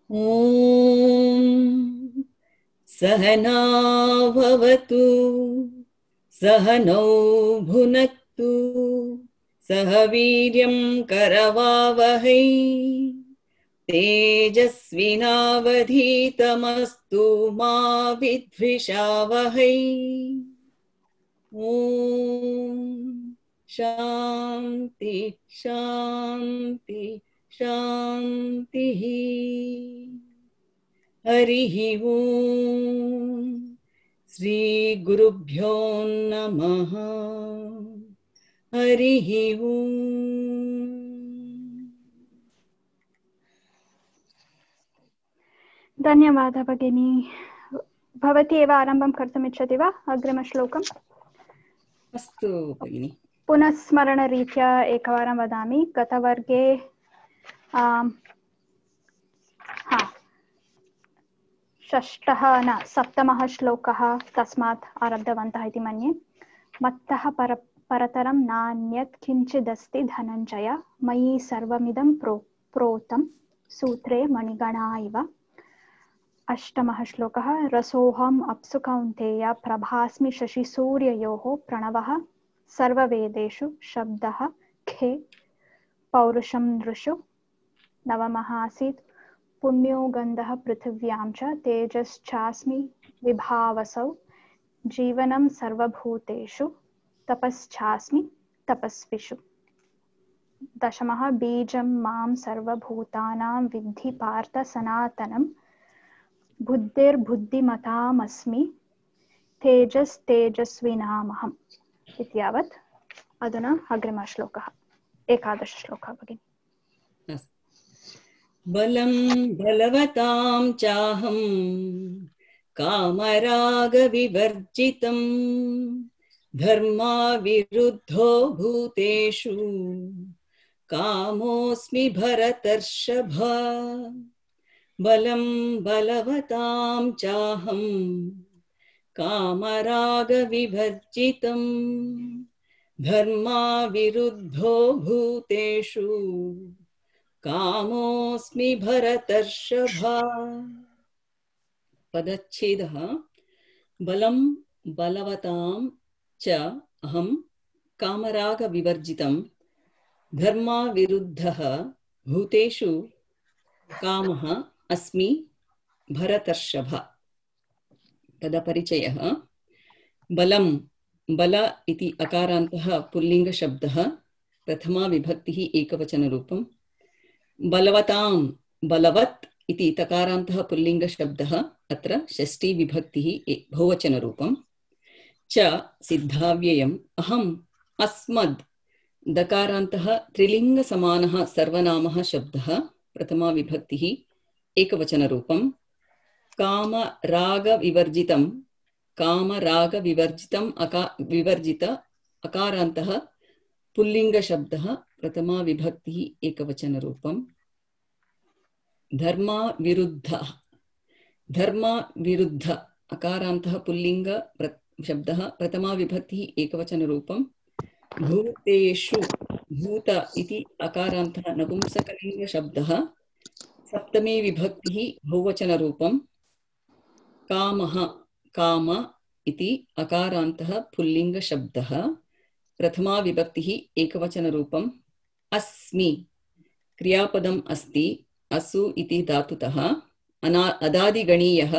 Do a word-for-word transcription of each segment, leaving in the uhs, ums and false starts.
ॐ सहना भवतु सहनौ भुनक्तु सह वीर्यं करवावहै तेजस्विनावधीतमस्तु मा विद्विषावहै। ॐ शान्ति शान्ति शान्तिः। हरिः ॐ श्री गुरुभ्यो नमः। हरिः ॐ। धन्यवादः भगिनी। भवती एव आरम्भं कर्तुम् इच्छति वा? अग्रिमश्लोकम् अस्तु भगिनि। पुनः स्मरणरीत्या एकवारं वदामि। गतवर्गे आम्, हा षष्ठः न सप्तमः श्लोकः तस्मात् आरब्धवन्तः इति मन्ये। मत्तः पर परतरं नान्यत् किञ्चिदस्ति धनञ्जय मयि सर्वमिदं प्रो प्रोतं सूत्रे मणिगणा इव। अष्टमः श्लोकः रसोऽहम् अप्सु कौन्तेय प्रभास्मि शशिसूर्ययोः प्रणवः सर्ववेदेषु शब्दः खे पौरुषं नृषु। नवमः आसीत् पुण्यो गन्धः पृथिव्यां च तेजश्चास्मि विभावसौ जीवनं सर्वभूतेषु तपश्चास्मि तपस्विषु। दशमः बीजं मां सर्वभूतानां विद्धि पार्थ सनातनं बुद्धिर्बुद्धिमतामस्मि तेजस्तेजस्विनामहम्। इत्यावत्। अधुना अग्रिमः श्लोकः एकादश श्लोकः भगिनि। बलं बलवतां चाहं कामरागविवर्जितं धर्माविरुद्धो भूतेषु कामोऽस्मि भरतर्षभ। बलं बलवतां चाहं कामरागविवर्जितं धर्माविरुद्धो भूतेषु कामोऽस्मि भरतर्षभ। पदच्छेदः बलं बलवतां च अहं कामरागविवर्जितं धर्माविरुद्धः भूतेषु कामः अस्मि भरतर्षभ। पदपरिचयः बलं बल इति अकारान्तः पुल्लिङ्गशब्दः प्रथमा विभक्तिः एकवचनरूपं। बलवतां बलवत् इति तकारान्तः पुल्लिङ्गशब्दः अत्र षष्ठी विभक्तिः बहुवचनरूपं। च सिद्धाव्ययम् अहम् अस्मद् दकारान्तः त्रिलिङ्गसमानः सर्वनामः शब्दः प्रथमा विभक्तिः एकवचनरूपं। कामरागविवर्जितं कामरागविवर्जितम् अका विवर्जित अकारान्तः पुल्लिङ्गशब्दः प्रथमा विभक्तिः एकवचनरूपं। धर्मा विरुद्ध धर्मा विरुद्ध अकारान्तः पुल्लिङ्ग शब्दः प्रथमा विभक्तिः एकवचनरूपं। भूतेषु भूत इति अकारान्तः नपुंसकलिङ्गशब्दः सप्तमी विभक्तिः बहुवचनरूपं। कामः काम इति अकारान्तः पुल्लिङ्गशब्दः प्रथमा विभक्तिः एकवचनरूपम्। अस्मि क्रियापदम् अस्ति असु इति धातुतः अना अदादिगणीयः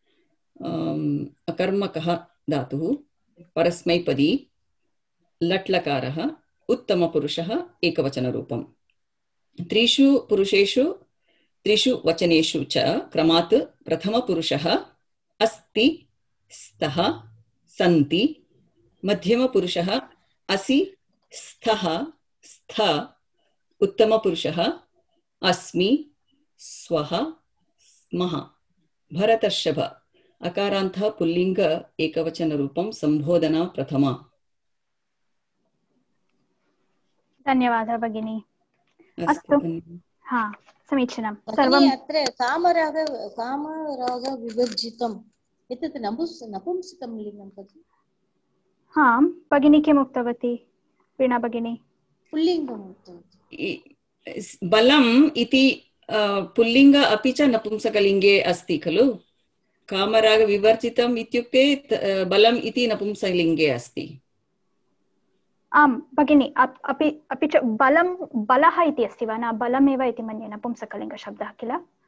अकर्मकः धातुः परस्मैपदी लट्लकारः उत्तमपुरुषः एकवचनरूपं। त्रिषु पुरुषेषु त्रिषु वचनेषु च क्रमात् प्रथमपुरुषः अस्ति स्तः सन्ति मध्यमपुरुषः असि स्थः स्थ उत्तमपुरुषः अस्मि स्वः स्मः। भरतर्षभ अकारान्तः पुल्लिङ्ग एकवचनरूपं संबोधना प्रथमा। धन्यवादः भगिनी। अस्तु हा समीचीनं। सर्वम् अत्र कामराग कामरागविवर्जितम् एतत् नपुंसकं लिङ्गं खलु? हाँ भगिनी किम् उक्तवती वीणा भगिनी? पुल्लिङ्गम् उक्तवती। बलम् इति पुल्लिङ्ग अपि च नपुंसकलिङ्गे अस्ति खलु। कामरागविवर्जितम् इत्युक्ते बलम् इति नपुंसकलिङ्गे अस्ति। आम् भगिनि, अपि अपि च बलं बलः इति अस्ति वा? न बलमेव इति मन्ये नपुंसकलिङ्गशब्दः किल।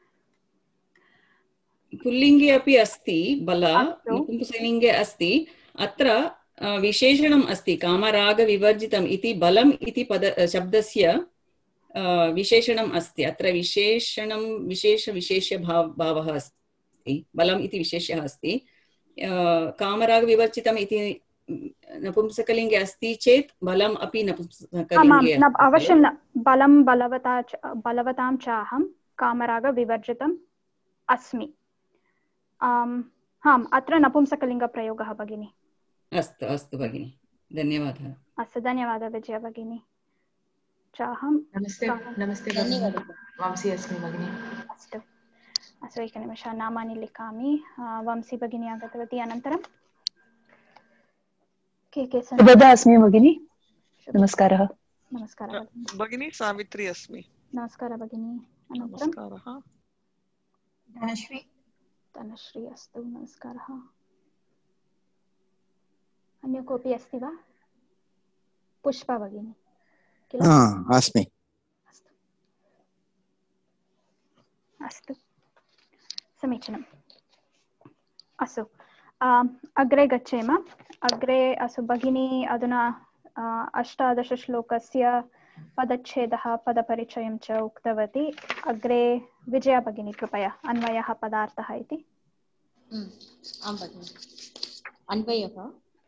पुल्लिङ्गे अपि अस्ति बल, नपुंसकलिङ्गे अस्ति। अत्र विशेषणम् अस्ति कामरागविवर्जितम् इति बलम् इति पद शब्दस्य विशेषणम् अस्ति। अत्र विशेषणं विशेष विशेष्य भाव भावः अस्ति। बलम् इति विशेष्यः अस्ति। कामरागविवर्जितम् इति नपुंसकलिङ्गे अस्ति चेत् बलम् अपि नपुंसकलिङ्गे अवश्यं न। बलं बलवता बलवतां च अहं कामरागविवर्जितम् अस्मि। आम्, अत्र नपुंसकलिङ्गप्रयोगः भगिनि। अस्तु अस्तु भगिनि, धन्यवादः। अस्तु, धन्यवादः विजया भगिनी। चाहं नमस्ते नमस्ते वांसी अस्मि भगिनि। अस्तु अस्तु, एकनिमेषः नामानि लिखामि। वांसी भगिनी आगतवती, अनन्तरं के के सन्ति? सुभदा अस्मि भगिनि। नमस्कारः। नमस्कारः भगिनि। सावित्री अस्मि। नमस्कारः भगिनि। अनन्तरं धनश्री। धनश्री, अस्तु, नमस्कारः। अन्य कोऽपि अस्ति वा? पुष्पा भगिनी किल? अस्मि। अस्तु अस्तु, समीचीनम्। अस्तु, अग्रे गच्छेम। अग्रे अस्तु भगिनी अधुना अष्टादशश्लोकस्य पदच्छेदः पदपरिचयं च उक्तवती। अग्रे विजया भगिनी कृपया अन्वयः पदार्थः इति। आं भगिनि। अन्वयः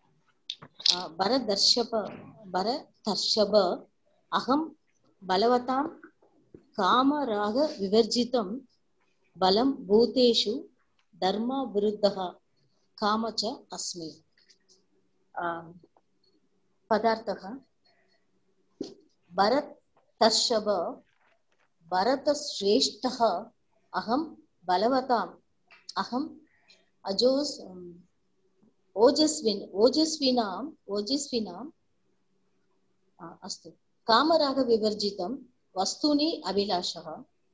भरदर्शभ भरतर्षभ अहं बलवतां कामरागविवर्जितं बलं भूतेषु धर्मविरुद्धः काम च अस्मि। पदार्थः भरतर्षभ भरतश्रेष्ठः अहं बलवताम् अहम् अजोस् ओजस्विन् ओजस्विनाम् ओजस्विनाम् अस्तु कामरागविवर्जितं वस्तूनि अभिलाषः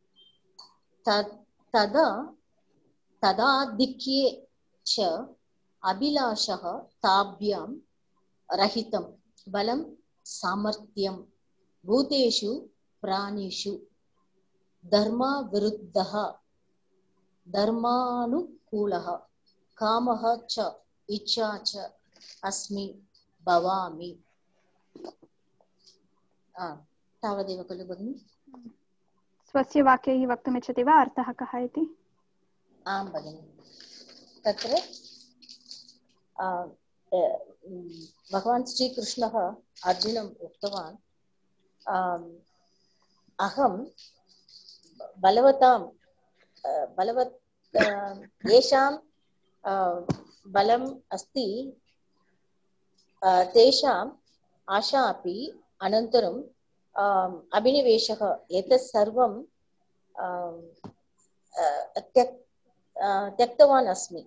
तदा तदाधिक्ये च अभिलाषः ताभ्यां रहितं बलं सामर्थ्यं भूतेषु प्राणिषु धर्मविरुद्धः धर्मानुकूलः कामः च इच्छा च अस्मि भवामि। तावदेव खलु भगिनि? स्वस्य वाक्यैः वक्तुमिच्छति वा अर्थः कः इति? आं भगिनि। तत्र भगवान् श्रीकृष्णः अर्जुनम् उक्तवान् अहं बलवतां बलवत् येषां बलम् अस्ति तेषाम् आशा अपि अनन्तरम् अभिनिवेशः एतत् सर्वं त्यक् त्यक्तवान् अस्मि।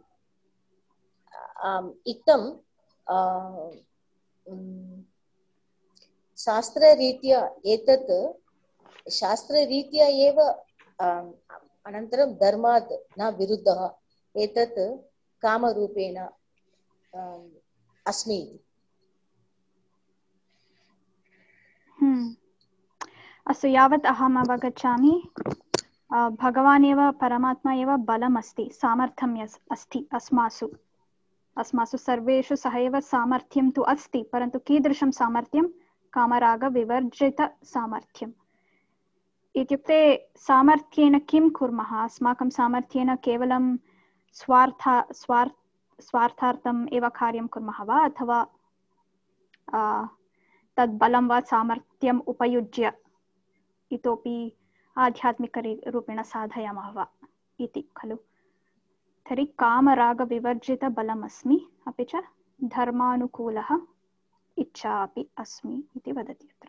इत्थं शास्त्ररीत्या एतत् शास्त्ररीत्या एव अनन्तरं धर्मात् न विरुद्धः एतत् कामरूपेण अस्मि। अस्तु, यावत् अहम् अवगच्छामि भगवान् एव परमात्मा एव बलम् अस्ति, सामर्थ्यम् अस्ति अस्मासु अस्मासु सर्वेषु सः एव सामर्थ्यं तु अस्ति, परन्तु कीदृशं सामर्थ्यं? कामरागविवर्जितसामर्थ्यम्। इत्युक्ते सामर्थ्येन किं कुर्मः? अस्माकं सामर्थ्येन केवलं स्वार्थ स्वार्थ स्वार्थार्थम् एव कार्यं कुर्मः वा, अथवा तद् बलं वा सामर्थ्यम् उपयुज्य इतोपि आध्यात्मिकरूपेण साधयामः वा इति खलु। तर्हि कामरागविवर्जितबलमस्मि, अपि च धर्मानुकूलः इच्छा अपि अस्मि इति वदति अत्र।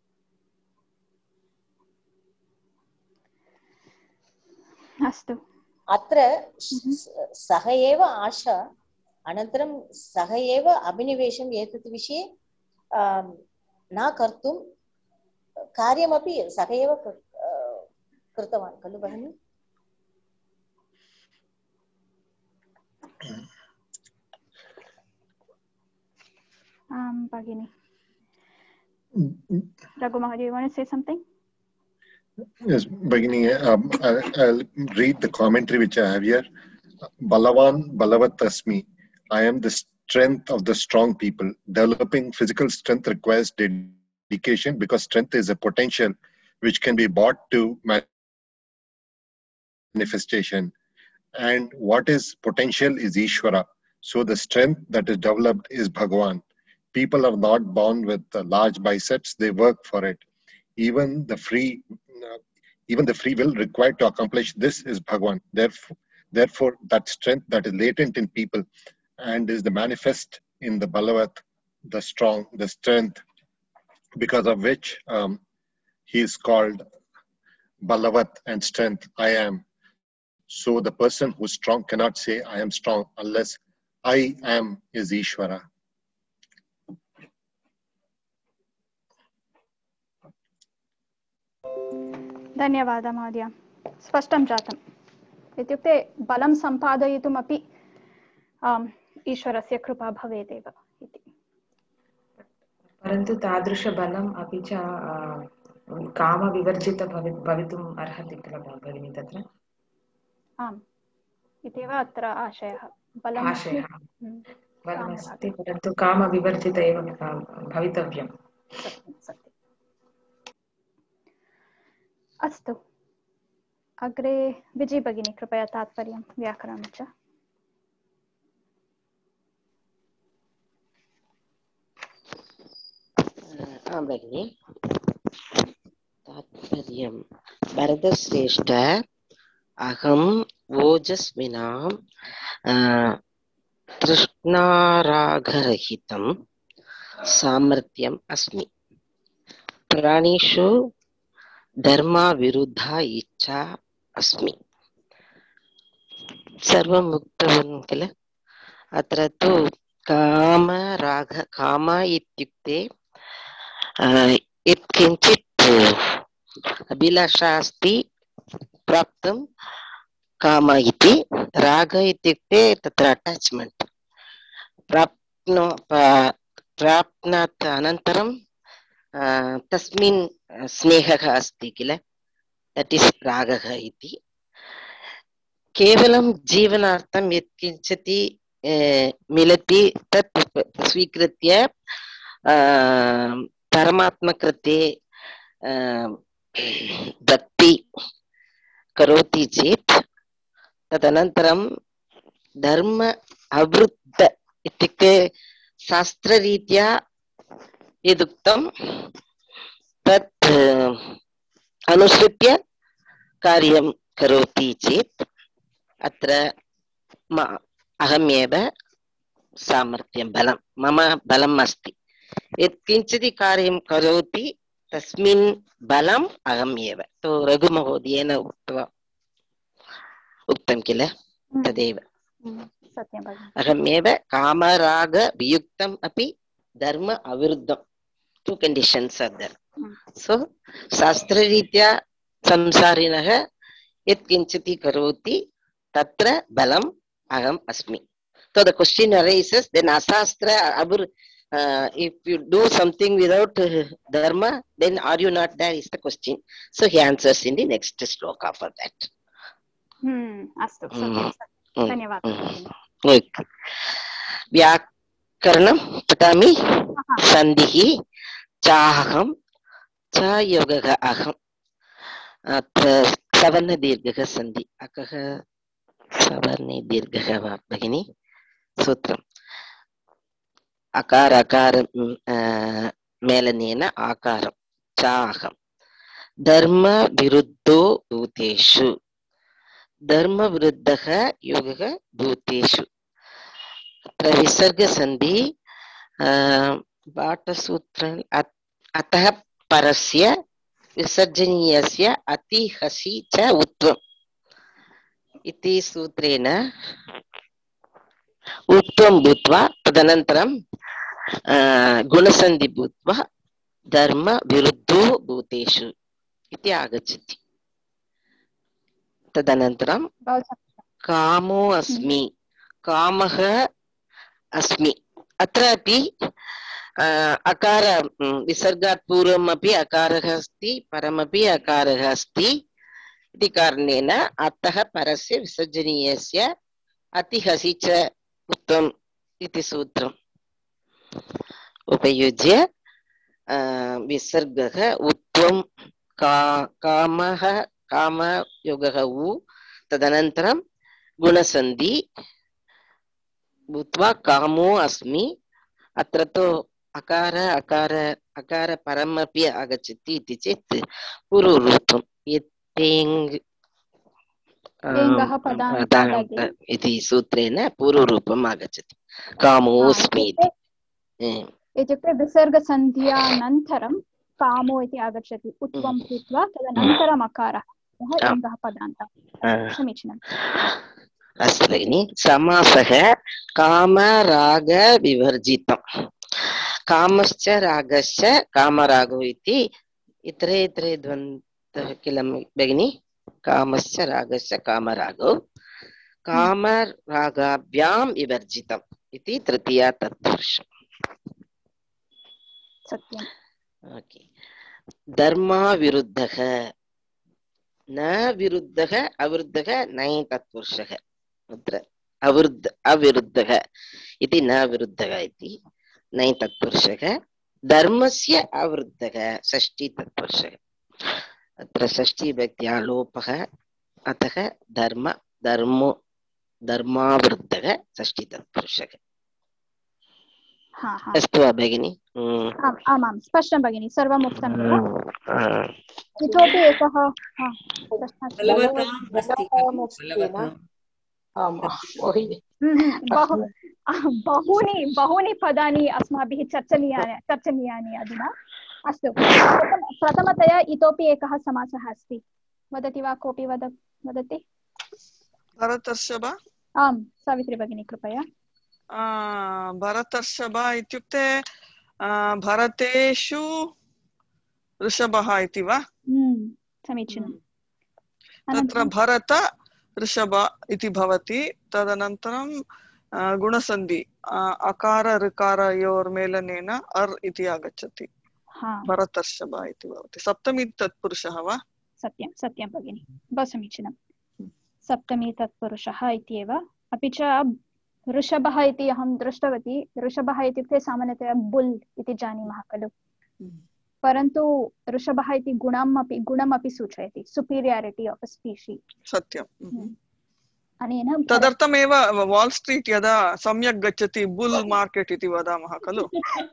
अस्तु, अत्र सः एव आशा अनन्तरं सः एव अभिनिवेशम् एतत् विषये न कर्तुं कार्यमपि सः एव कृतवान् खलु भगिनी? Um, Bhagini. Raghu Maharaj, you want to say something? Yes, Bhagini, um, I'll, I'll read the commentary which I have here. Balavan Balavat Asmi. I am the strength of the strong people. Developing physical strength requires dedication because strength is a potential which can be brought to manifestation. And what is potential is Ishvara. So the strength that is developed is Bhagavan. People are not born with large biceps, they work for it. Even the free uh, even the free will required to accomplish this is Bhagavan. Therefore, therefore, that strength that is latent in people and is the manifest in the Balavat, the strong, the strength, because of which um, he is called Balavat and strength, I am. So the person who's strong cannot say I am strong unless I am is Ishvara. धन्यवादः महोदय, स्पष्टं जातम्। इत्युक्ते बलं सम्पादयितुमपि ईश्वरस्य कृपा भवेदेव इति। परन्तु तादृशबलम् अपि च कामविवर्जित भवितुम् अर्हति किल भगिनी तत्र? आम्, इत्येव अत्र आशयः। बलम् आशयः बलमस्ति परन्तु कामविवर्जित एव भवितव्यम्। सत्यं सत्यम्। अस्तु, अग्रे विजय भगिनी, कृपया तात्पर्यं व्याकरणं च। आं भगिनि, तात्पर्यं भरतश्रेष्ठ अहं ओजस्विनां तृष्णारागरहितं सामर्थ्यम् अस्मि। प्राणिषु धर्मविरुद्धा इच्छा अस्मि। सर्वम् उक्तवान् किल? अत्र तु काम राग, काम इत्युक्ते यत्किञ्चित् अभिलाषा अस्ति प्राप्तं काम इति। राग इत्युक्ते तत्र अटाच्मेण्ट्, प्राप्नो प्राप्नात् अनन्तरं तस्मिन् स्नेहः अस्ति किल, दट् इस् रागः इति। केवलं जीवनार्थं यत्किञ्चित् मिलति तत् स्वीकृत्य परमात्मकृते भक्ति करोति चेत् तदनन्तरं धर्म अवृत्त इत्युक्ते शास्त्ररीत्या यदुक्तं तत् अनुसृत्य कार्यं करोति चेत् अत्र अहमेव सामर्थ्यं बलं मम बलम् अस्ति। यत्किञ्चित् कार्यं करोति तस्मिन् बलम् अहम् एव। तो रघुमहोदयेन उक्त्वा उक्तं किल, तदेव अहमेव। कामराग वियुक्तम् अपि धर्म अविरुद्धं, two conditions are there. So शास्त्ररीत्या संसारिणः यत्किञ्चित् करोति तत्र बलम् अहम् अस्मि। So the question arises, then asastra abur, uh, if you do something without uh, dharma, then are you not there is the question. So he answers in the next sloka for that. Hmm, astu, satyam, satyam. Dhanyawad. Vyakaranam patami sandhihi chaham cha yogaha aham. Atra savarna dirghaha sandhi. Akaha savarne dirghaha va bhagini. सूत्रम् अकार अकार मेलनेन आकारं चाहं धर्म विरुद्धो भूतेषु। धर्म विरुद्धः योगः भूतेषु। अत्र विसर्ग संधि पाठसूत्र अतः परस्य विसर्जनीयस्य अतिहसि च उत्वम् इति सूत्रेण उत्तम भूत्वा तदनन्तरं गुणसन्धि भूत्वा धर्म विरुद्धो भूतेषु इति आगच्छति। तदनन्तरं कामो अस्मि, कामः अस्मि। अत्रापि अकार विसर्गात् पूर्वम् अपि अकारः अस्ति, परमपि अकारः अस्ति इति कारणेन अतः परस्य विसर्जनीयस्य अतिहसि च उत्तम इति सूत्रम् उपयुज्य विसर्गः उत्वं का कामः कामयोगः उ तदनन्तरं गुणसन्धि भूत्वा कामो अस्मि। अत्र तु अकार अकार अकार परमपि आगच्छति इति चेत् पूर्वरूपं यत्तेङ् इति सूत्रेण पूर्वरूपम् आगच्छति कामोऽस्मि इति। इत्युक्ते विसर्गसन्ध्यानन्तरं कामो इति आगच्छति उत्वं भूत्वा तदनन्तरम् अकारः एङ्गः पदान्तः। समीचीनम्। अस्तु भगिनि। समासः कामराग विवर्जितम्। कामश्च रागश्च कामरागो इति इतरे इतरे द्वन्द्वः किल भगिनि? कामश्च रागश्च कामरागो कामरागाभ्यां विवर्जितम् इति तृतीया तत्पुरुषम्। सत्यम्। ओके। धर्माविरुद्धः न विरुद्धः अविरुद्धः नञ् तत्पुरुषः। अत्र अविरुद्ध अविरुद्धः इति न विरुद्धः इति नञ् तत्पुरुषः। धर्मस्य अविरुद्धः षष्ठी तत्पुरुषः। अत्र षष्ठी विभक्त्या लोपः, अतः धर्म धर्मो धर्माविरुद्धः षष्ठी तत्पुरुषः। अस्तु वा भगिनि? आम् आमां स्पष्टं भगिनि, सर्वम् उक्तम् एव। इतोपि एकः बहूनि बहूनि पदानि अस्माभिः चर्चनीयानि चर्चनीयानि अधुना। अस्तु, प्रथमतया इतोपि एकः समासः अस्ति, वदति वा कोऽपि? वद वदति भरतर्षभ। आम् सावित्री भगिनी कृपया। भरतर्षभ इत्युक्ते भरतेषु ऋषभः इति वा? समीचीनं। तत्र भरत ऋषभ इति भवति। तदनन्तरं गुणसन्धि अकार ऋकारयोर्मेलनेन अर् इति आगच्छति, भरतर्षभ इति भवति। सप्तमी तत्पुरुषः वा? सत्यं सत्यं भगिनि, बहु समीचीनं। सप्तमी तत्पुरुषः इत्येव। अपि च ऋषभः इति अहं दृष्टवती। ऋषभः इत्युक्ते सामान्यतया बुल् इति जानीमः खलु, परन्तु ऋषभः इति गुणम् अपि गुणम् अपि सूचयति, सुपीरियारिटी आफ् अ स्पीशी। सत्यम्। अनेन तदर्थमेव वाल् स्ट्रीट् यदा सम्यक् गच्छति बुल् मार्केट् इति वदामः खलु।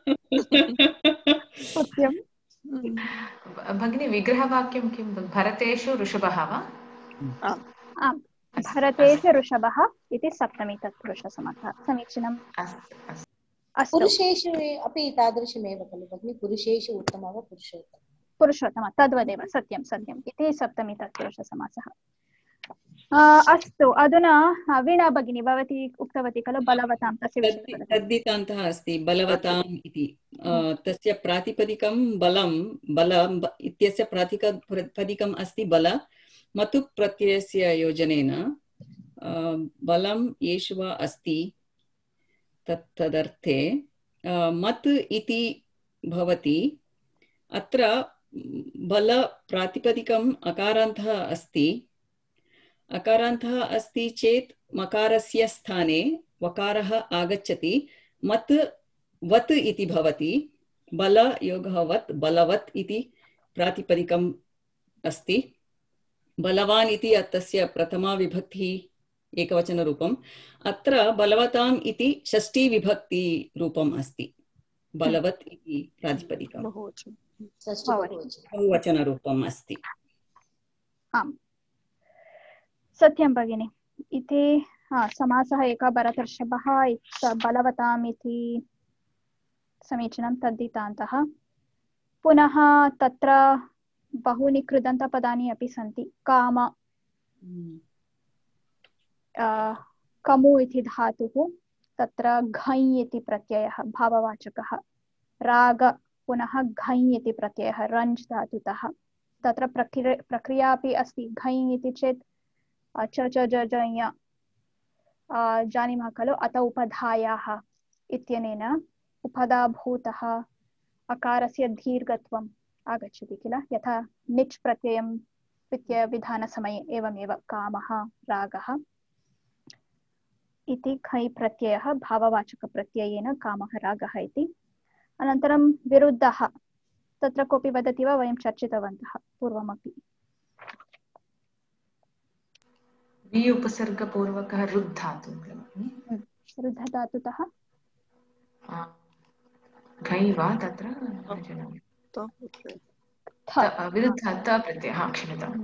सत्यं भगिनी, विग्रहवाक्यं किं? भरतेषु ऋषभः वा? आम्, भरतेषु ऋषभः इति सप्तमी तत्पुरुषसमासः। समीचीनम्। पुरुषेषु अपि तादृशमेव खलु भगिनि? पुरुषेषु उत्तमः वा पुरुषोत्तमः? पुरुषोत्तमः, तद्वदेव। सत्यं सत्यम् इति सप्तमी तत्पुरुषसमासः। अस्तु, अधुना वीणा भगिनी, भवती उक्तवती खलु बलवतां, तस्य विषये तद्धितान्तः अस्ति बलवताम् इति। तस्य प्रातिपदिकं बलं, बल इत्यस्य प्रातिपदिकम् अस्ति बल। मतु प्रत्ययस्य योजनेन बलं येषु वा अस्ति तत् तदर्थे मत् इति भवति। अत्र बल प्रातिपदिकम् अकारान्तः अस्ति। अकारान्तः अस्ति चेत् मकारस्य स्थाने वकारः आगच्छति, मत् वत् इति भवति। बल योगः वत्, बलवत् इति प्रातिपदिकम् अस्ति। बलवान् इति तस्य प्रथमा विभक्तिः एकवचनरूपम्। अत्र बलवताम् इति षष्ठी विभक्ति रूपम् अस्ति। बलवत् इति प्रातिपदिकं बहुवचनरूपम् अस्ति। आम्, सत्यं भगिनि। इति समासः एकः भरतर्षभः बलवताम् इति समीचीनं। तद्धितान्तः। पुनः तत्र बहूनि कृदन्तपदानि अपि सन्ति। काम, कमु इति धातुः, तत्र घञ् इति प्रत्ययः भाववाचकः। राग, पुनः घञ् इति प्रत्ययः रञ्ज् धातुतः। तत्र प्रक्रिया प्रक्रिया अपि अस्ति। घञ् इति चेत् च च ज ज ञ जानीमः खलु अत उपधायाः इत्यनेन उपधाभूतः अकारस्य दीर्घत्वम् आगच्छति किल यथा निच् प्रत्ययं प्रत्ययविधानसमये एवमेव कामः रागः इति खै प्रत्ययः भाववाचकप्रत्ययेन कामः रागः इति। अनन्तरं विरुद्धः तत्र कोऽपि वदति वा? वयं चर्चितवन्तः पूर्वमपि। वि उपसर्गपूर्वकः रुद् धातुः रुद्ध धातुतः घै वा तत्र विरुद्ध त प्रत्ययः क्षम्यतां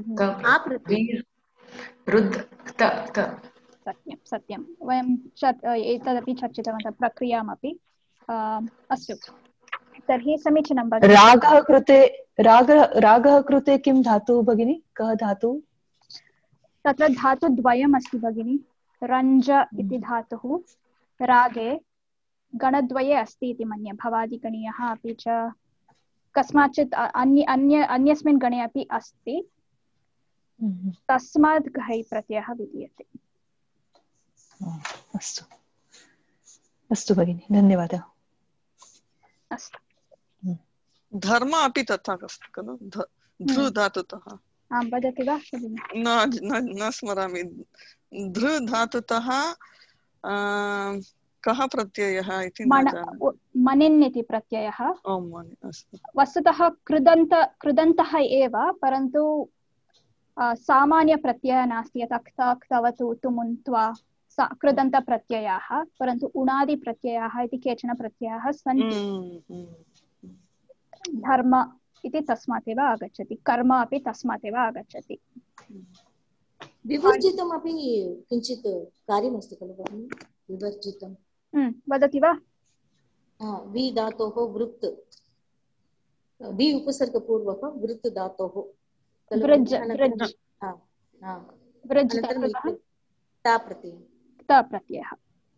रुद् त त सत्यं सत्यं वयं एतदपि चर्चितवन्तः प्रक्रियामपि। अस्तु तर्हि समीचीनं भगिनि। रागः कृते रागः रागः कृते किं धातुः भगिनि? कः धातुः? तत्र धातुद्वयम् अस्ति भगिनि। रञ्ज इति धातुः रागे गणद्वये अस्ति इति मन्ये, भवादिगणीयः अपि च कस्माच्चित् अन्य अन्य अन्यस्मिन् गणे अपि अस्ति। तस्मात् घै प्रत्ययः विधीयते। अस्तु अस्तु भगिनि, धन्यवादः। अस्तु धर्म अपि तथा अस्ति खलु, धृ धातुतः। आं वदति वा भगिनि? न न स्मरामि। धृ धातुतः कः प्रत्ययः इति न जानामि। मनिन् इति प्रत्ययः। वस्तुतः कृदन्त कृदन्तः एव, परन्तु सामान्यप्रत्ययः नास्ति। यथा क्त क्तवतु तुमुन् त्वा कृदन्तप्रत्ययाः, परन्तु उणादिप्रत्ययाः इति केचन प्रत्ययाः सन्ति। धर्म इति तस्मात् एव आगच्छति, कर्म अपि तस्मात् एव आगच्छति। विवर्जितम् अपि किञ्चित् कार्यमस्ति खलु भगिनि? विवर्जितं वदति वा? वि धातोः वृत्, वि उपसर्गपूर्वक वृत् धातोः वृज् वृज् वृज् ता प्रत्ययः ता प्रत्ययः।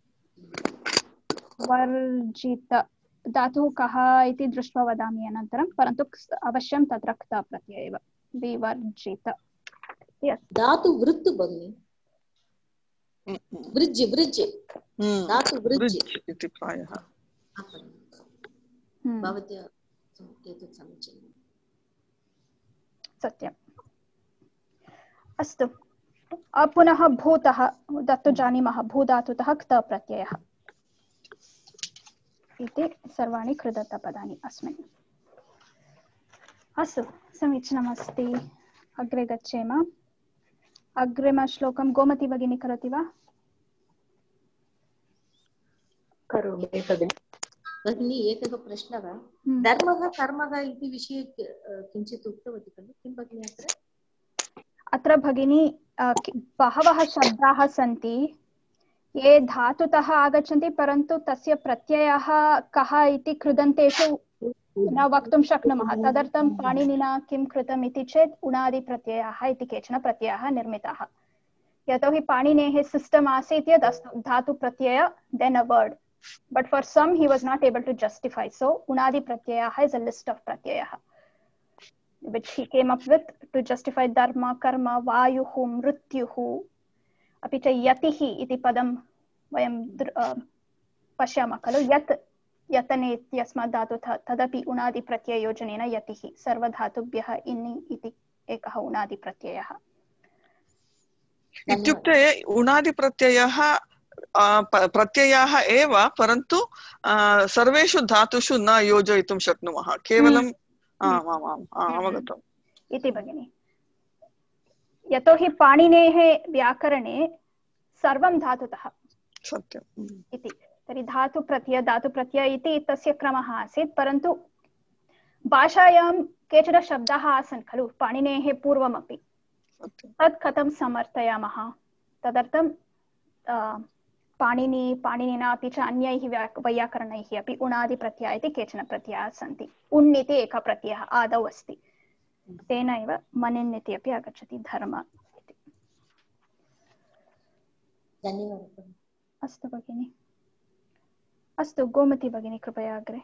वर्जित धातुः कः इति दृष्ट्वा वदामि अनन्तरं, परन्तु अवश्यं तत्र क्त प्रत्ययः एव। विवर्जित धातु वृत् भगिनि, वृज् वृज् धातु वृज् इति प्रायः भवत्या एतत् समीचीनं। सत्यम्। अस्तु पुनः भूतः दत्तु जानीमः, भूधातुतः क्त प्रत्ययः इति सर्वाणि कृदन्तपदानि अस्मिन्। अस्तु समीचीनमस्ति, अग्रे गच्छेम। अग्रिमश्लोकं गोमती भगिनी करोति वा? करोमि भगिनी। एकः प्रश्नः, धर्मः कर्मः इति विषये किञ्चित् उक्तवती खलु, किं भगिनी अत्र? अत्र भगिनी बहवः शब्दाः सन्ति ये धातुतः आगच्छन्ति, परन्तु तस्य प्रत्ययः कः इति कृदन्तेषु न वक्तुं शक्नुमः। तदर्थं पाणिनिना किं कृतम् इति चेत् उणादिप्रत्ययाः इति केचन प्रत्ययाः निर्मिताः। यतोहि पाणिनेः सिस्टम् आसीत् यत् धातु प्रत्यय then a word, but for some he was not able to justify, so unadi pratyayah is a list of pratyayah which he came up with to justify dharma, karma, vayuhu, mrityuhu, api cha yatihi iti padam vayam pashyamah khalu, yat yatane ityasmaत् धातुतः तदपि उणादि प्रत्यययोजनेन यतिः, सर्वधातुभ्यः इनि इति एकः उणादि प्रत्ययः। इत्युक्ते उणादि प्रत्ययः प्रत्ययाः एव, परन्तु सर्वेषु धातुषु न योजयितुं शक्नुमः, केवलं अवगतम् इति भगिनि। यतोहि पाणिनेः व्याकरणे सर्वं धातुतः सत्यम् इति, तर्हि धातु प्रत्यय धातु प्रत्यय इति तस्य क्रमः आसीत्, परन्तु भाषायां केचन शब्दाः आसन् खलु पाणिनेः पूर्वमपि, तत् कथं समर्थयामः? तदर्थं पाणिनि पाणिनिना अपि च अन्यैः वैयाकरणैः अपि उणादि प्रत्ययः इति केचन प्रत्ययाः सन्ति। उण् इति एकः प्रत्ययः आदौ अस्ति, तेन एव मनिन् इति अपि आगच्छति, धर्म इति। धन्यवादः। अस्तु भगिनि। अस्तु गोमती भगिनी कृपया अग्रे।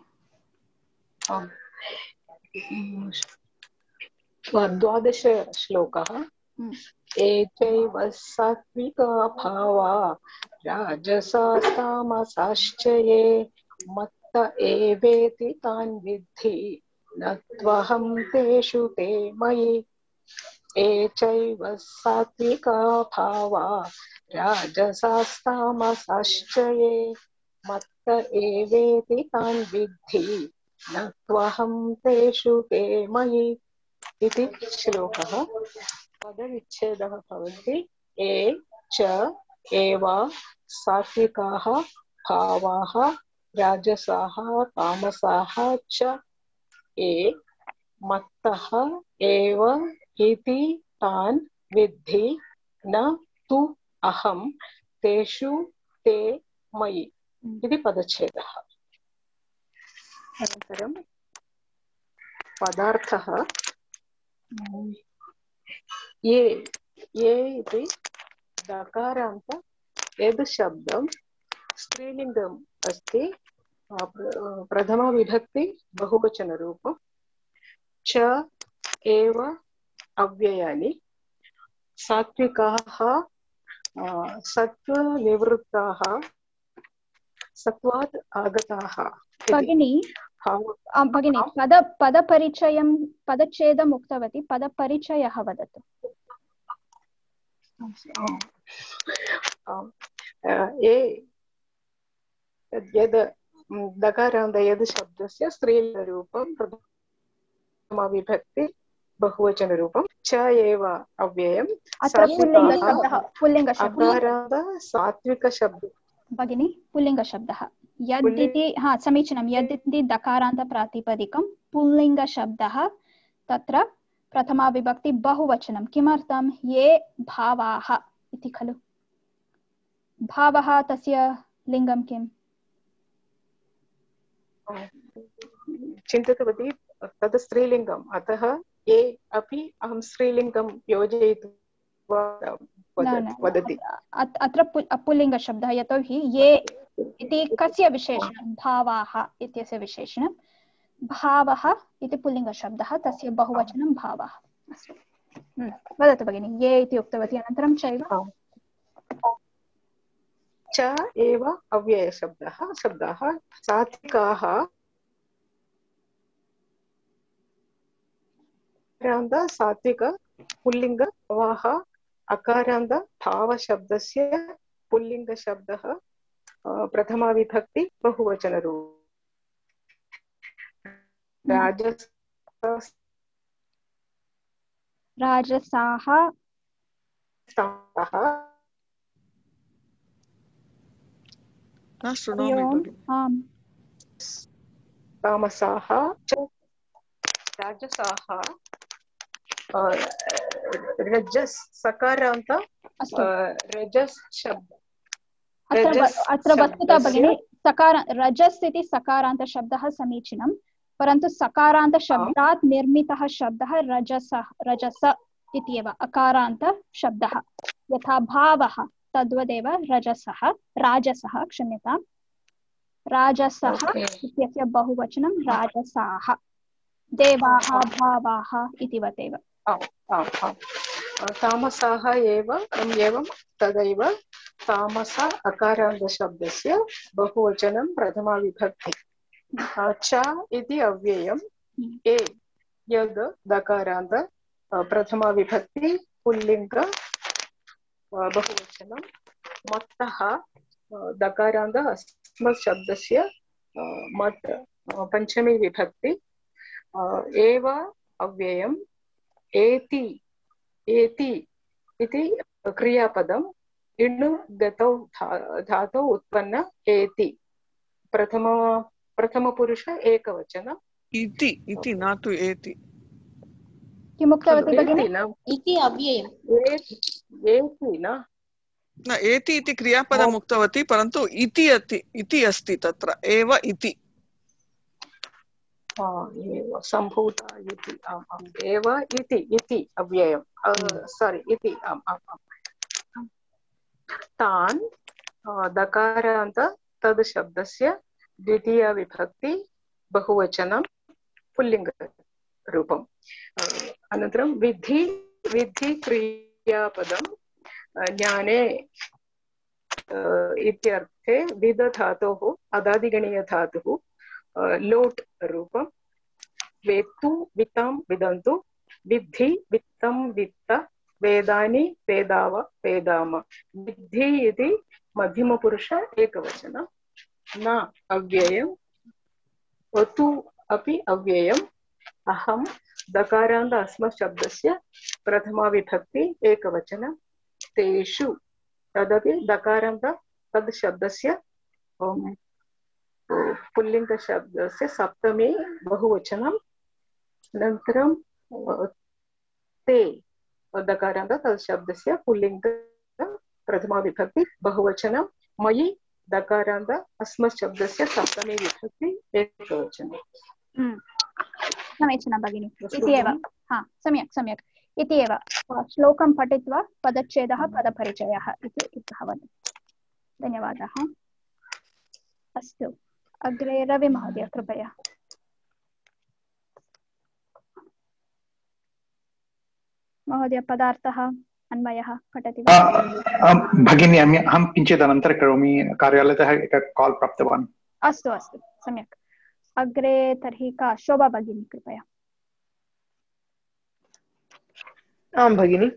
द्वादश श्लोकः एचैव सात्विका भावा राजसास्तामसाश्च ये मत्त एवेति तान् विद्धि न त्वहं तेषु ते मयि एचैव सात्विका भावा राजसास्तामसाश्च ये मत्त एवेति तान् विद्धि न त्वहं तेषु ते मयि इति श्लोकः। पदविच्छेदः भवति ए च एव सात्विकाः भावाः राजसाः तामसाः च ये मत्तः एव इति तान् विद्धि न तु अहं तेषु ते मयि इति पदच्छेदः। अनन्तरं पदार्थः ये ये इति दकारान्त यद् शब्दं स्त्रीलिङ्गम् अस्ति प्रथमा विभक्ति बहुवचनरूपं च एव अव्ययानि सात्विकाः सत्त्वनिवृत्ताः सत्त्वात् आगताः। भगिनी भगिनी पद पदपरिचयं पदच्छेदम् उक्तवती, पदपरिचयः वदतु। यद् दकारान्त यद् शब्दस्य स्त्रीलिङ्गरूपं प्रथमाविभक्ति बहुवचनरूपं च एव अव्ययम् अकारान्त सात्विकशब्दः भगिनी पुल्लिङ्गशब्दः यद् हा समीचीनं यद् इति दकारान्त प्रातिपदिकं पुल्लिङ्गशब्दः तत्र प्रथमा विभक्ति बहुवचनं किमर्थं ये भावाः इति खलु। भावः तस्य लिङ्गं किम् चिन्तितवती तद् स्त्रीलिङ्गम् अतः ये अपि अहं स्त्रीलिङ्गं योजयित्वा वदति। अत्र पुल्लिङ्गशब्दः यतोहि ये इति कस्य विशेषणं भावाः इत्यस्य विशेषणं भावः इति पुल्लिङ्गशब्दः तस्य बहुवचनं भावः। वदतु भगिनि ये इति उक्तवती अनन्तरं चैव च एव अव्ययशब्दः शब्दाः सात्विकाः सात्विक पुल्लिङ्ग भावः अकारान्त भावशब्दस्य पुल्लिङ्गशब्दः प्रथमा विभक्ति बहुवचनरूपं राजस राजसाः तामसाः राजसाः रजस् सकारान्त रजस् शब्द अत्र वस्तुतः भगिनी सकार रजस् इति सकारान्त शब्दः समीचीनं परन्तु सकारान्त शब्दात् निर्मितः शब्दः रजसः रजस इत्येव अकारान्त शब्दः यथा भावः तद्वदेव रजसः राजसः क्षम्यतां राजसः इत्यस्य बहुवचनं राजसाः देवाः भावाः इति वदेव। तामसाः एव एवं तदैव तामस अकारान्तशब्दस्य बहुवचनं प्रथमा विभक्ति च इति अव्ययम् ए यद् दकारान्त प्रथमा विभक्ति पुल्लिङ्ग बहुवचनं मत्तः दकारान्त अस्मत् शब्दस्य मत् पञ्चमी विभक्ति एव अव्ययम् एति एति इति क्रियापदम् इण्णु गतौ धातौ उत्पन्न एति प्रथम प्रथमपुरुष एकवचनम् इति इति न तु एति किमुक्तवती भगिनी इति अव्ययम् एति न न एति इति क्रियापदम् उक्तवती परन्तु इति इति अस्ति तत्र एव इति सम्भूता इति आम् आम् एव इति इति अव्ययम् सारी इति आम् आम् आम् तान् दकारान्त तद् शब्दस्य द्वितीया विभक्ति बहुवचनं पुल्लिङ्गरूपम् अनन्तरं विद्धि विद्धि क्रिया क्रियापदं ज्ञाने इत्यर्थे विदधातोः अदादिगणीयधातुः लोट् रूपं वेत्तु वित्तं विदन्तु विद्धि वित्तं वित्त वेदानि वेदाव वेदाम विद्धि इति मध्यमपुरुष एकवचनं न अव्ययं वतु अपि अव्ययम् अहं दकारान्त अस्मत् शब्दस्य प्रथमा विभक्ति एकवचनं तेषु तदपि दकारान्त तद् शब्दस्य पुल्लिङ्गशब्दस्य सप्तमी बहुवचनम् अनन्तरं ते दकारान्त तद् शब्दस्य पुल्लिङ्ग प्रथमा विभक्ति बहुवचनं मयि दकारान्त अस्मत् शब्दस्य सप्तमी विभक्ति एकवचनं। समीचीनं भगिनि इति एव हा सम्यक् सम्यक् इति एव श्लोकं पठित्वा पदच्छेदः पदपरिचयः इति भवति। धन्यवादः। अस्तु अग्रे रवि महोदय कृपया। महोदय पदार्थः अन्वयः पठति वा? भगिनी अहं किञ्चित् अनन्तरं करोमि, कार्यालयतः एकं काल् प्राप्तवान्। अस्तु अस्तु सम्यक्। अग्रे तर्हि का शोभा भगिनी कृपया। आं भगिनि।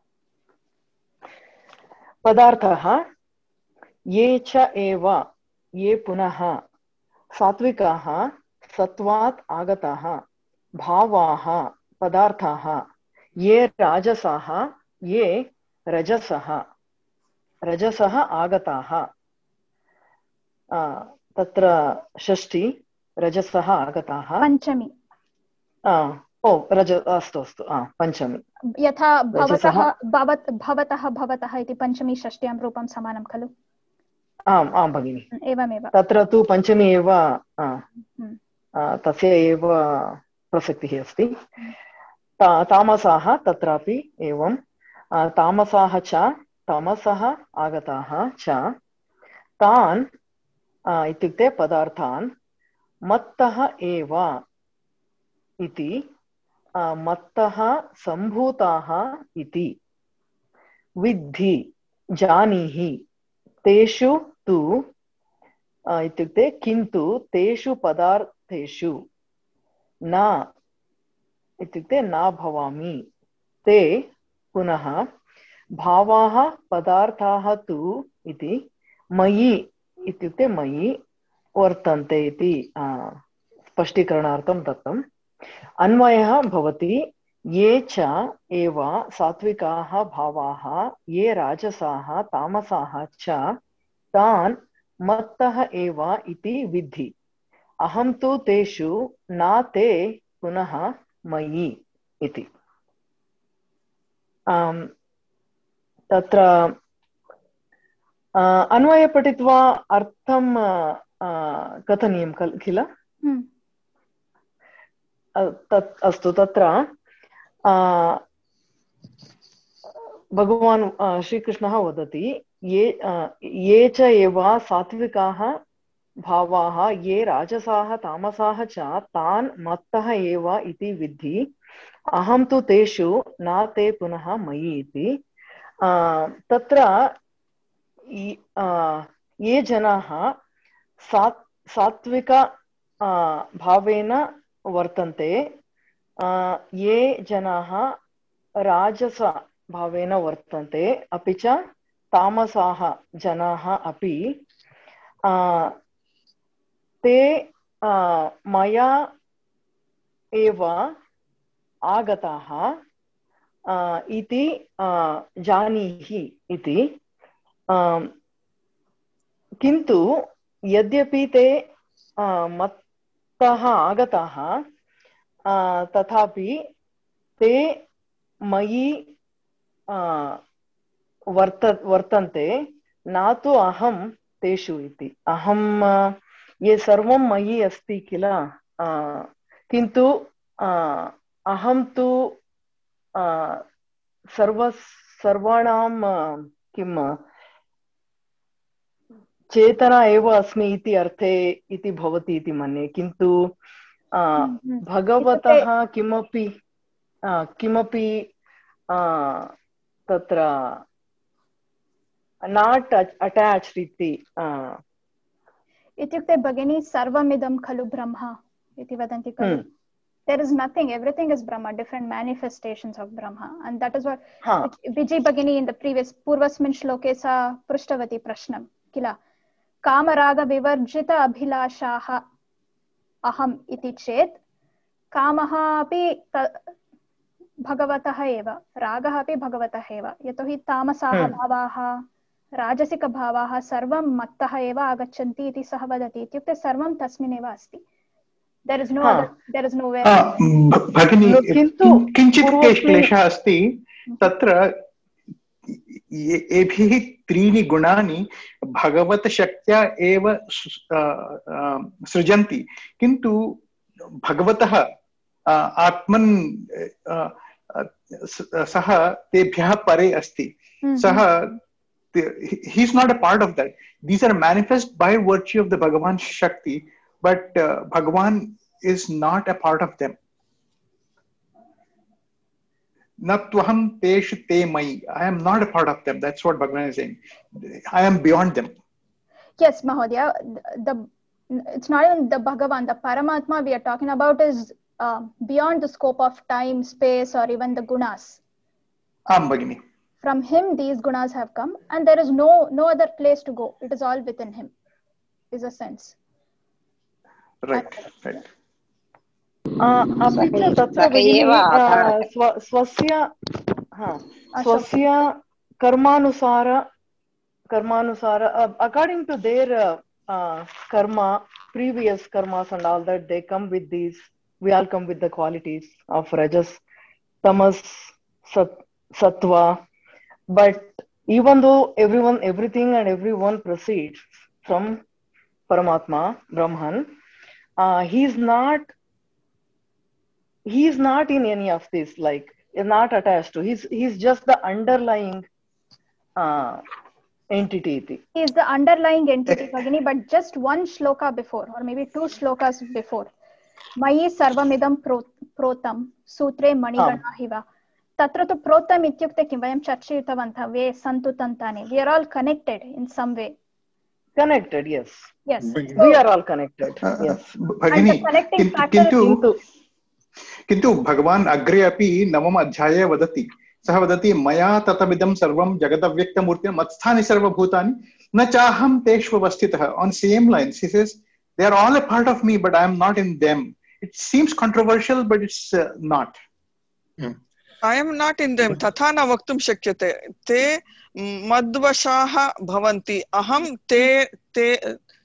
पदार्थः ये च एव ये पुनः सात्विकाः सत्वात् आगताः भावाः पदार्थाः ये राजसाः ये रजसः रजसः आगताः। तत्र षष्ठी रजसः आगताः पंचमी ओ रज अस्तु अस्तु पंचमी यथा भवतः भवत् भवतः भवतः इति पंचमी षष्ट्यां रूपं समानं खलु? आम् आं भगिनि एवमेव तत्र तु पंचमी एव तस्य एव प्रसक्तिः अस्ति। तामसाः तत्रापि एवं तामसाः च तमसः आगताः च तान् इत्युक्ते पदार्थान् मत्तः एव इति मत्तः सम्भूताः इति विद्धि जानीहि तेषु तु इत्युक्ते किन्तु तेषु पदार्थेषु न इत्युक्ते न भवामि ते पुनः भावाः पदार्थाः तु इति मयि इत्युक्ते मयि वर्तन्ते इति स्पष्टीकरणार्थं दत्तम्। अन्वयः भवति ये च एव सात्विकाः भावाः ये राजसाः तामसाः च तान् मत्तः एव इति विद्धि अहं तु तेषु न ते पुनः मयि इति। तत्र अन्वय पठित्वा अर्थं कथनीयं किल? तत् अस्तु तत्र भगवान् श्रीकृष्णः वदति ये ये च एव सात्विकाः भावाः ये राजसाः तामसाः च तान् मत्तः एव इति विद्धि अहं तु तेषु न ते पुनः मयि इति। तत्र ये जनाः सात् सात्विक भावेन वर्तन्ते ये जनाः राजस भावेन वर्तन्ते अपि च तामसाः जनाः अपि ते मया एव आगताः इति जानीहि इति। किन्तु यद्यपि ते मत्तः आगताः तथापि ते मयि वर्त वर्तन्ते न तु अहं तेषु इति। अहं ये सर्वं मयि अस्ति किल किन्तु अहं तु सर्व सर्वाणां किं चेतना एव अस्मि इति अर्थे इति भवति इति मन्ये। किन्तु भगवतः किमपि किमपि तत्र not attached इति इत्युक्ते भगिनी सर्वमिदं खलु ब्रह्म इति वदन्ति खलु. There is nothing, everything is Brahma, different manifestations of Brahma. And that is what huh. Vijay Bhagini in the previous Purvasmin Shloke sa Prushtavati Prashnam. Kila. Kamaraga vivarjita abhilashaha aham iti chet. Kamaha api bhagavataha eva. Ragaha api bhagavataha eva. Yatohi tamasaha hmm. bhavaha. Rajasika bhavaha sarvam mattaha eva agachanti iti saha vadati. Ityukte sarvam tasmin eva asti. There is no huh. other, there is nowhere. Ah, Bhagini, किंचित क्लेशः अस्ति तत्र एभिः त्रीणि गुणानि भगवत शक्त्या एव सृजन्ति किन्तु भगवतः आत्मन् सः तेभ्यः परे अस्ति सः he is not a part of that. These are manifest by virtue of the Bhagavan Shakti, but uh, Bhagavan is not a part of them. Natvaham teshu te mai. I am not a part of them. That's what Bhagavan is saying. I am beyond them. Yes, Mahodaya. The, it's not even the Bhagavan, the Paramatma we are talking about is uh, beyond the scope of time, space, or even the gunas. Am Bhagini. From him, these gunas have come, and there is no no other place to go. It is all within him, is a sense. Right, right. अपि च तत्र भगिनी स्वस्य स्वस्य कर्मानुसार कर्मानुसार according to their uh, karma, previous karmas and all that, they come with these. We all come with the qualities of rajas, tamas, sat, sattva. But even though everyone, everything and everyone proceeds from Paramatma, Brahman, uh, he is not, he is not in any of this, like, is not attached to. He's, he's just the underlying uh, entity. He is the underlying entity, Bhagini, but just one shloka before, or maybe two shlokas before. Mayi sarvamidam protam sutre maniganahiva. Tatra tu protam ityukte kim vayam charchitavantha ve santu tantani. We are all connected in some way. Connected, yes. Yes. We are all connected. Uh, yes. And the connecting factor is kintu, kintu Bhagavan agre api navam adhyaya vadati. Saha vadati maya tatamidam sarvam jagadavyaktamurti matsthani sarva bhutani na chaham teshva vastitah. On same lines, he says, they are all a part of me, but I am not in them. It seems controversial, but it's uh, not. Hmm. I am not in them. Tatha na vaktum shakyate. Te madvashaha bhavanti. Aham te te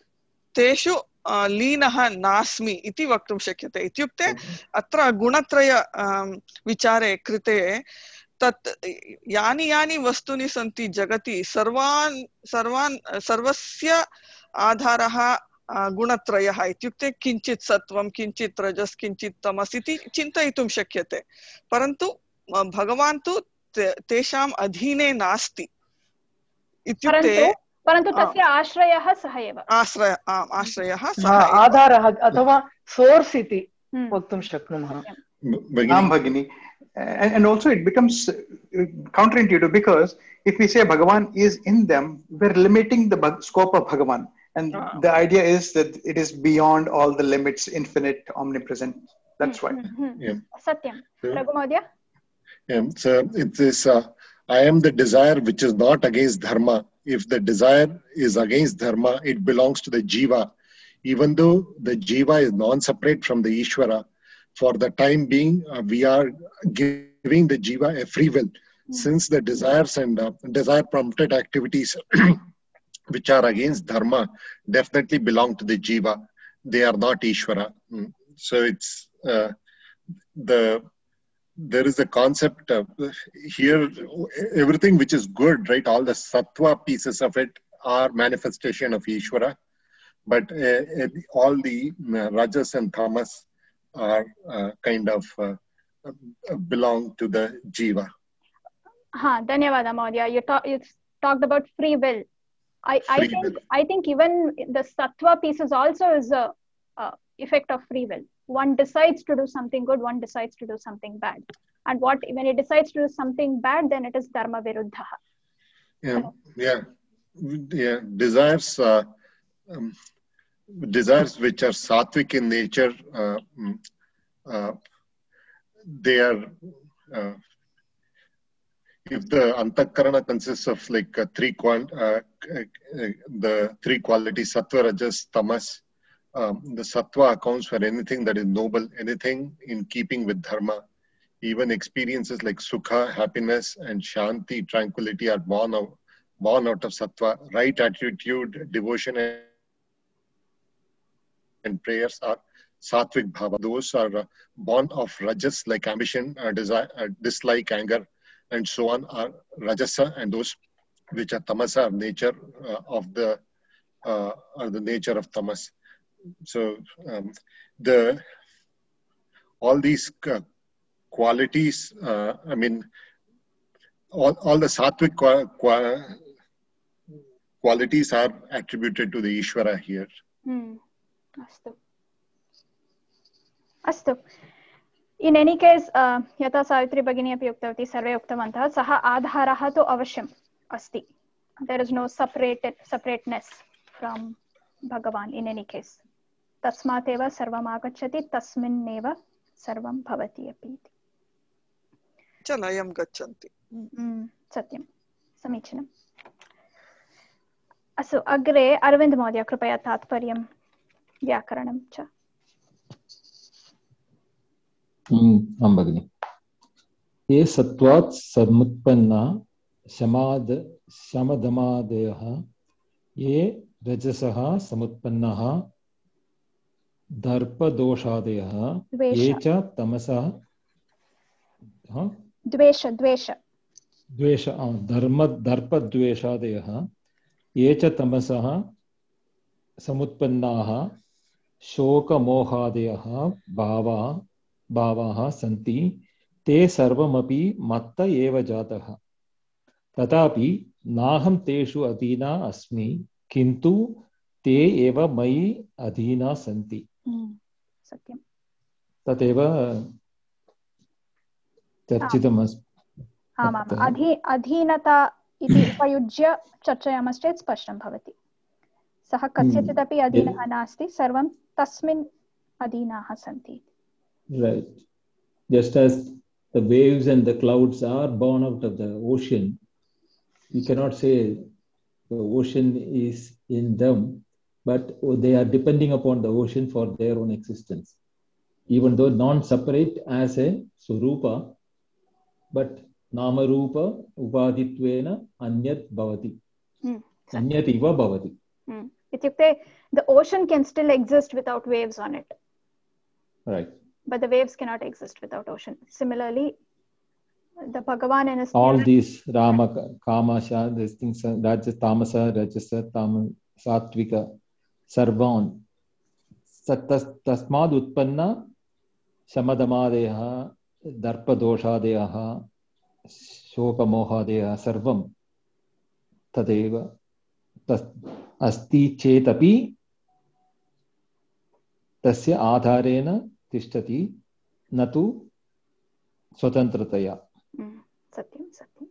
teshu linaha nasmi iti vaktum shakyate. Ityukte atra gunatraya vichare krite tat yani yani vastuni santi jagati sarvan sarvan sarvasya adharaha गुणत्रयः इत्युक्ते किंचित सत्वं किंचित रजस् किंचित तमस् इति चिन्तयितुं शक्यते परन्तु भगवान् तु तेषाम् अधीने नास्ति इत्युक्ते परन्तु तस्य आश्रयः सः एव आश्रय आश्रयः सः आधारः अथवा सोर्स् इति वक्तुं शक्नुमः आं भगिनि and also it becomes counterintuitive because if we say Bhagavan is in them, we're limiting the scope of Bhagavan. And uh, the idea is that it is beyond all the limits, infinite, omnipresent. That's why. Mm-hmm. Yeah. Satyam. Raghu Mahodaya? Yeah. So it is, uh, I am the desire which is not against dharma. If the desire is against dharma, it belongs to the jiva. Even though the jiva is non-separate from the Ishvara, for the time being, uh, we are giving the jiva a free will. Mm-hmm. Since the desires and uh, desire-prompted activities which are against dharma definitely belong to the jiva. They are not Ishvara. So it's uh, the there is a concept of here, everything which is good, right? All the sattva pieces of it are manifestation of Ishvara, but uh, all the uh, rajas and tamas are uh, kind of uh, belong to the jiva. Ha, dhanyavada Mahodaya. You, talk, you talked about free will. I, I think will. I think even the sattva pieces also is a uh, effect of free will. one decides to do something good, one decides to do something bad. And what when he decides to do something bad, then it is dharma viruddha. Yeah, yeah, yeah. Desires, uh, um, desires which are sattvic in nature, uh, uh, they are. Uh, if the antakarana consists of like uh, three qual, uh, uh, the three qualities, sattva, rajas, tamas. Um, the sattva accounts for anything that is noble, anything in keeping with dharma. Even experiences like sukha, happiness, and shanti, tranquility, are born of born out of sattva. Right attitude, devotion, and, and prayers are sattvic bhava. Those are uh, born of rajas, like ambition, uh, desire, uh, dislike, anger, and so on, are rajasa, and those which are tamasa are nature uh, of the uh, are the nature of tamas. So um, the all these uh, qualities, uh, I mean, all, all the sattvic qua, qua, qualities are attributed to the Ishvara here. Hmm. Astu. Astu. In any case, uh, yata Savitri Bhagini api uktavati sarve uktavantah saha adharaha to avashyam asti. There is no separate separateness from Bhagavan in any case. Tasmateva sarvam agacchati tasminneva sarvam bhavati api. Chalayam gachanti. Satyam. Samichinam. Asu agre Arvind Mahodaya कृपया तात्पर्यं व्याकरणं च. आं भगिनि. ये सत्त्वात् समुत्पन्ना शमाद शमदमादयः ये रजसः समुत्पन्नः दर्पदोषादयः ये च तमसः द्वेष द्वेष द्वेष धर्म दर्पद्वेषादयः ये च तमसः समुत्पन्नाः शोकमोहादयः भावा भावाः सन्ति ते सर्वमपि मत्त एव जातः. तथापि नाहं तेषु अधीना अस्मि, किन्तु ते एव मयि अधीना सन्ति. सत्यं. तदेव चर्चितमस्ति. आमाम्. अधी अधीनता इति उपयुज्य चर्चयामश्चेत् स्पष्टं भवति. सः कस्यचिदपि अधीनः नास्ति, सर्वं तस्मिन् अधीनाः सन्ति. Right. Just as the waves and the clouds are born out of the ocean, you cannot say the ocean is in them, but they are depending upon the ocean for their own existence. Even though non-separate as a surupa, but namarupa upadhitvena anyat bhavati. Anyat iva bhavati. Ityukte, the ocean can still exist without waves on it. Right. But the waves cannot exist without ocean. Similarly, the Bhagavan in his all these Rama, Kamasha, these things, Rajas, Tamasa, Rajasa, Tam, Sattvika, Sarvan, Tasmad Utpanna, Shamadamadeha, Darpadoshadeha, Shokamohadeha, Sarvam, Tadeva, Asti Chetapi, Tasya Adharena, Tishtati, Natu, Swatantrataya. सत्यं सत्यं.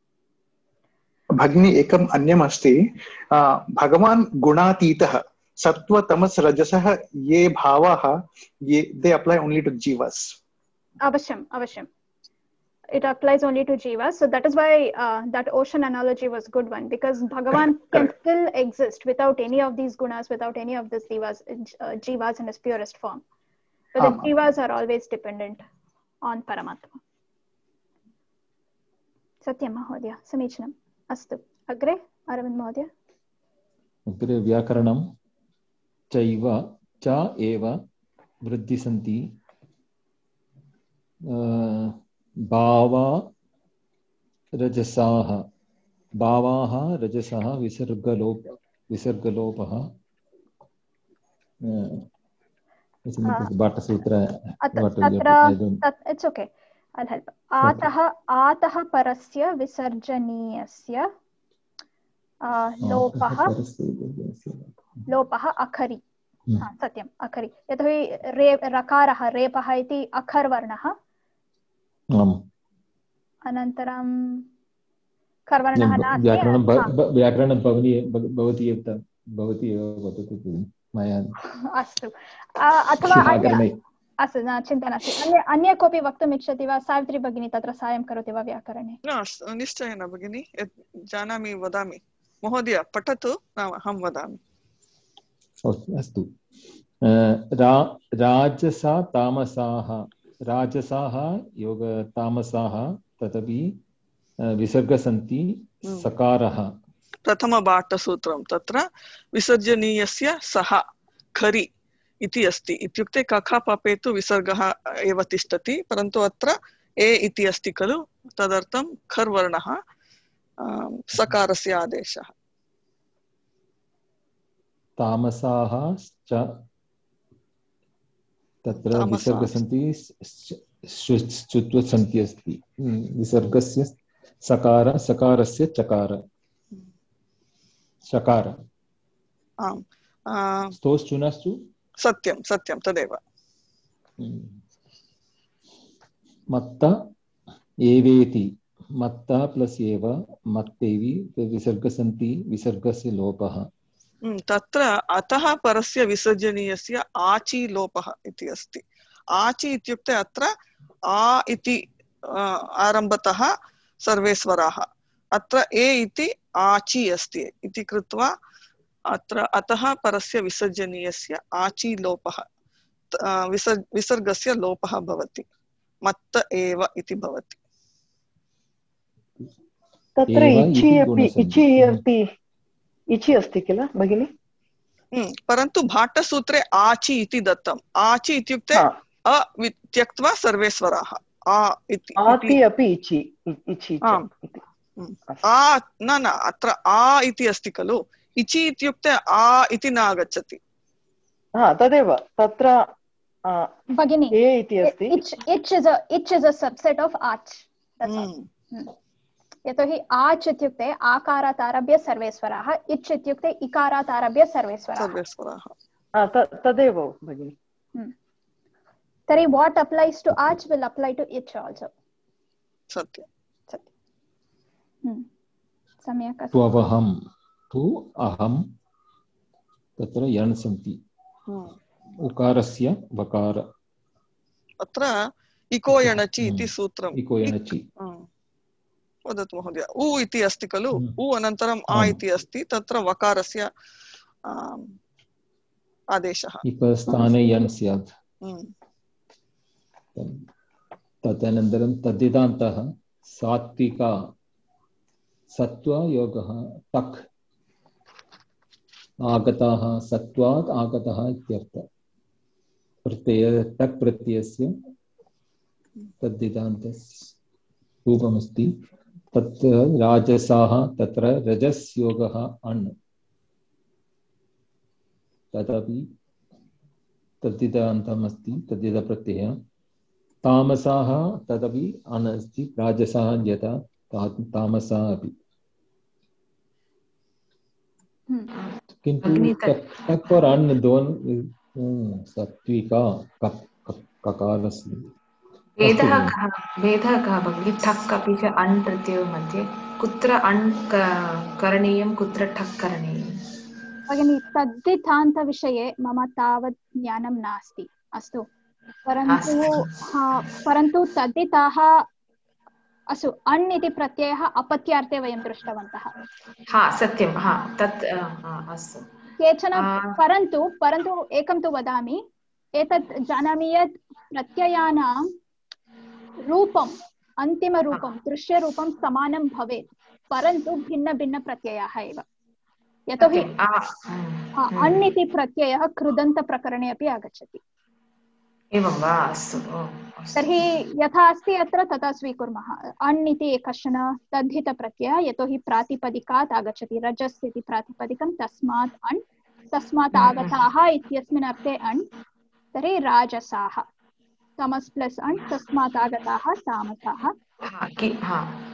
भगिनी एकम् अन्यम् अस्ति. भगवान् गुणातीतः. सत्त्व तमस रजसः ये भावाः ये they apply only to jivas. अवश्यम् अवश्यं. It applies only to jivas. So that is why uh, that ocean analogy was a good one, because Bhagavan can still exist without any of these gunas, without any of these jivas, uh, jivas in his purest form. But the jivas are always dependent on Paramatma. Satyam Mahodaya, Samichanam. Astu. Agre, Aravind Mahodaya. Agre Vyakaranam Chaiva Cha Eva Vriddhi Santi Bhava Rajasaha Bhavaha Rajasaha Visargalopa Visargalopaha It's okay. I'll help. Ataha ataha parasya visarjaniyasya lopaha lopaha akhari. सत्यम् अखरि यतोहि रे रकारः रेपः इति अखर्वर्णः अनन्तरं खर्वर्णः नास्ति व्याकरणं व्याकरणं भवति भवति भवति एव वदतु मया अस्तु अथवा अस्तु न चिन्ता नास्ति अन्य अन्य कोऽपि वक्तुम् इच्छति वा सावित्री भगिनी तत्र साहाय्यं करोति वा व्याकरणे निश्चयेन भगिनी जानामि वदामि महोदय पठतु अहं वदामि अस्तु राजसा तामसाः राजसाः योग तामसाः तदपि विसर्ग सन्ति सकारः प्रथमबाटसूत्रं तत्र विसर्जनीयस्य सः खरि इति अस्ति इत्युक्ते कखपपे तु विसर्गः एव तिष्ठति परन्तु अत्र ए इति अस्ति खलु तदर्थं खर् वर्णः सकारस्य आदेशः तामसाः च तत्र विसर्ग सन्ति श्चुत्व सन्ति अस्ति विसर्गस्य सकार सकारस्य चकार शकार आम् स्तोश्चुनस्तु सत्यं सत्यं तदेव मत्त एवेति मत्त प्लस एव मत्तेवि विसर्ग सन्ति विसर्गस्य लोपः तत्र अतः परस्य विसर्जनीयस्य आचि लोपः इति अस्ति आचि इत्युक्ते अत्र आ इति आरम्भतः सर्वे स्वराः अत्र ए इति आचि अस्ति इति कृत्वा अत्र अतः परस्य विसर्जनीयस्य आचि लोपः विसर् विसर्गस्य लोपः भवति मत्त एव इति भवति तत्र इचि अपि इचि अपि इचि अस्ति किल भगिनि परन्तु भाट्टसूत्रे आचि इति दत्तम् आचि इत्युक्ते अ त्यक्त्वा सर्वे स्वराः आ इति आति अपि इचि इचि आ न न अत्र आ इति अस्ति खलु इचि इत्युक्ते आ इति न आगच्छति हा तदेव तत्र भगिनी ए इति अस्ति इच् इस् अ इच् इस् अ सबसेट ऑफ आच् यतोहि आच् इत्युक्ते आकारात् आरभ्य सर्वे स्वराः इच् इत्युक्ते इकारात् आरभ्य सर्वे स्वराः तदेव भगिनी तर्हि वाट् अप्लैस् टु आच् विल् अप्लै टु इच् आल्सो सत्यं सत्यं सम्यक् त्ववहं तु अहं तत्र यण् सन्ति उकारस्य वकार अत्र इको यणचि इति सूत्रम् इको यणचि वदतु महोदय उ इति अस्ति खलु उ अनन्तरम् आ इति अस्ति तत्र वकारस्य आदेशः इकस्थाने यन् स्यात् तदनन्तरं तद्दिदान्तः सात्विका सत्त्वयोगः तक् आगताः सत्त्वात् आगतः इत्यर्थः प्रत्यय तक् प्रत्ययस्य तद्दिदान्तस्य रूपमस्ति तत्र राजसाः तत्र रजस्योगः अण् तदपि तद्दिदान्तमस्ति तद्दिदप्रत्ययः तामसाः तदपि अण् अस्ति राजसाः यथा तामसाः अपि किन्तु तक् और अण् दोनों सात्विका ककारस्य भेदः कः भेदः कः भगिनि ठक् अपि च अण् प्रत्ययो मध्ये कुत्र अण् करणीयं कुत्र ठक् करणीयं भगिनि तद्दितान्तविषये मम तावत् ज्ञानं नास्ति अस्तु परन्तु परन्तु तद्दिताः अस्तु अण् इति प्रत्ययः अपत्यार्थे वयं दृष्टवन्तः हा सत्यं हा तत् अस्तु केचन परन्तु परन्तु एकं तु वदामि एतत् जानामि यत् प्रत्ययानां रूपम् अन्तिमरूपं दृश्यरूपं समानं भवेत् परन्तु भिन्नभिन्नप्रत्ययाः एव यतोहि अण् इति प्रत्ययः कृदन्तप्रकरणे अपि आगच्छति एवं वा अस्तु तर्हि यथा अस्ति अत्र तथा स्वीकुर्मः अण् इति कश्चन तद्धितप्रत्ययः यतोहि प्रातिपदिकात् आगच्छति रजस् इति प्रातिपदिकं तस्मात् अण् तस्मात् आगताः इत्यस्मिन् अर्थे अण् तर्हि राजसाः तमस् प्लस् अण् तस्मात् आगताः तामसाः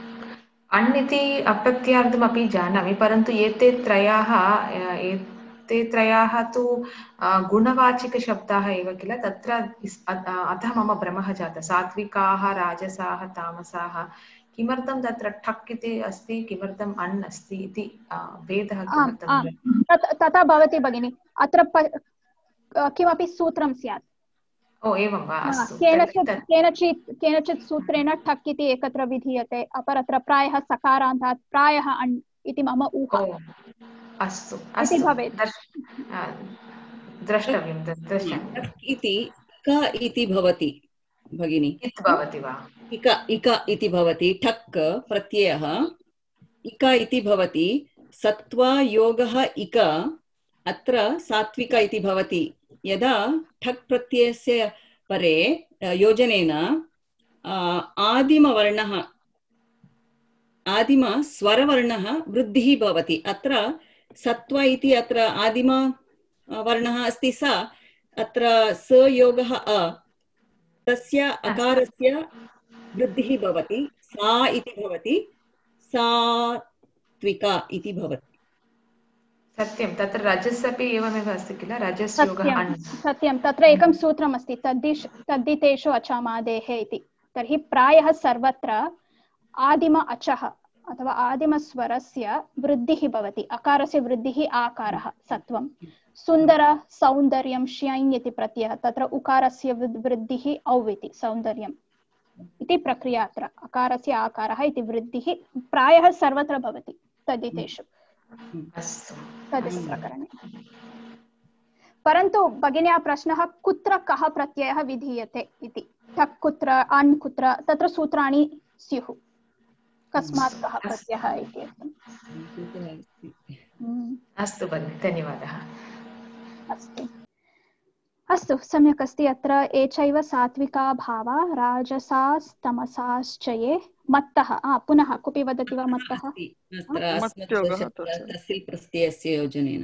अण् इति अपत्यार्थमपि जानामि परन्तु एते त्रयाः ते त्रयाः तु गुणवाचिकशब्दाः एव किल तत्र अतः मम भ्रमः जातः सात्विकाः राजसाः तामसाः किमर्थं तत्र ठक् इति अस्ति किमर्थम् अण् अस्ति इति भेदः किमर्थं तथा भवति भगिनि अत्र किमपि सूत्रं स्यात् ओ एवं वा अस्तु केनचित् केनचित् केनचित् सूत्रेण ठक् इति एकत्र विधीयते अपरत्र प्रायः सकारान्तात् प्रायः अण् इति मम ऊहा अस्तु अस्तु भवेत् द्रष्टव्यं द्रष्टव्यम् इति क इति भवति भगिनि भवति वा इक इक इति भवति ठक् प्रत्ययः इक इति भवति सत्त्वा योगः इक अत्र सात्विक इति भवति यदा ठक् प्रत्ययस्य परे योजनेन आदिमवर्णः आदिम स्वरवर्णः वृद्धिः भवति अत्र सत्त्व इति अत्र आदिम वर्णः अस्ति सा अत्र स योगः अ तस्य अकारस्य वृद्धिः भवति सा इति भवति सात्विका इति भवति सत्यं तत्र रजस् अपि एवमेव अस्ति किल रजस् योगः सत्यं तत्र एकं सूत्रम् अस्ति तद्दिश तद्दितेषु अचामादेः इति तर्हि प्रायः सर्वत्र आदिम अचः अथवा आदिमस्वरस्य वृद्धिः भवति अकारस्य वृद्धिः आकारः सत्वं सुन्दर सौन्दर्यं श्यञ् इति प्रत्ययः तत्र उकारस्य वृद्धिः औ इति सौन्दर्यम् इति प्रक्रिया अत्र अकारस्य आकारः इति वृद्धिः प्रायः सर्वत्र भवति तद्दितेषु तद् प्रकरणे परन्तु भगिन्याः प्रश्नः कुत्र कः प्रत्ययः विधीयते इति ठक् कुत्र अण् कुत्र तत्र सूत्राणि स्युः कस्मात् कः प्रत्ययः इति अस्तु भगिनि धन्यवादः अस्तु अस्तु सम्यक् अस्ति अत्र एचैव सात्विका भावा राजसास्तमसाश्च ये मत्तः पुनः कोऽपि वदति वा मत्तः तस्सिल् प्रत्ययस्य योजनेन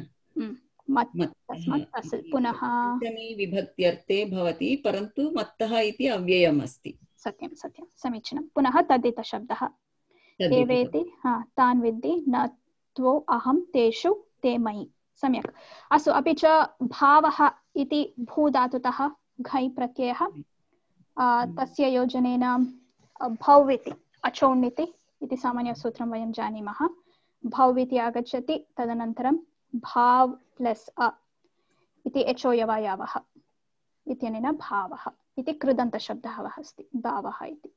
पुनः विभक्त्यर्थे भवति परन्तु मत्तः इति अव्ययम् अस्ति सत्यं सत्यं समीचीनं पुनः तद्धितशब्दः एवेति तान् विद्धि न त्वो अहं तेषु ते मयि सम्यक् अस्तु अपि च भावः इति भूधातुतः घञ् प्रत्ययः तस्य योजनेन भौ इति अचोण् इति सामान्यसूत्रं वयं जानीमः भौ इति आगच्छति तदनन्तरं भाव प्लस् अ इति एचोयवयवः इत्यनेन भावः इति कृदन्तशब्दः अस्ति भावः इति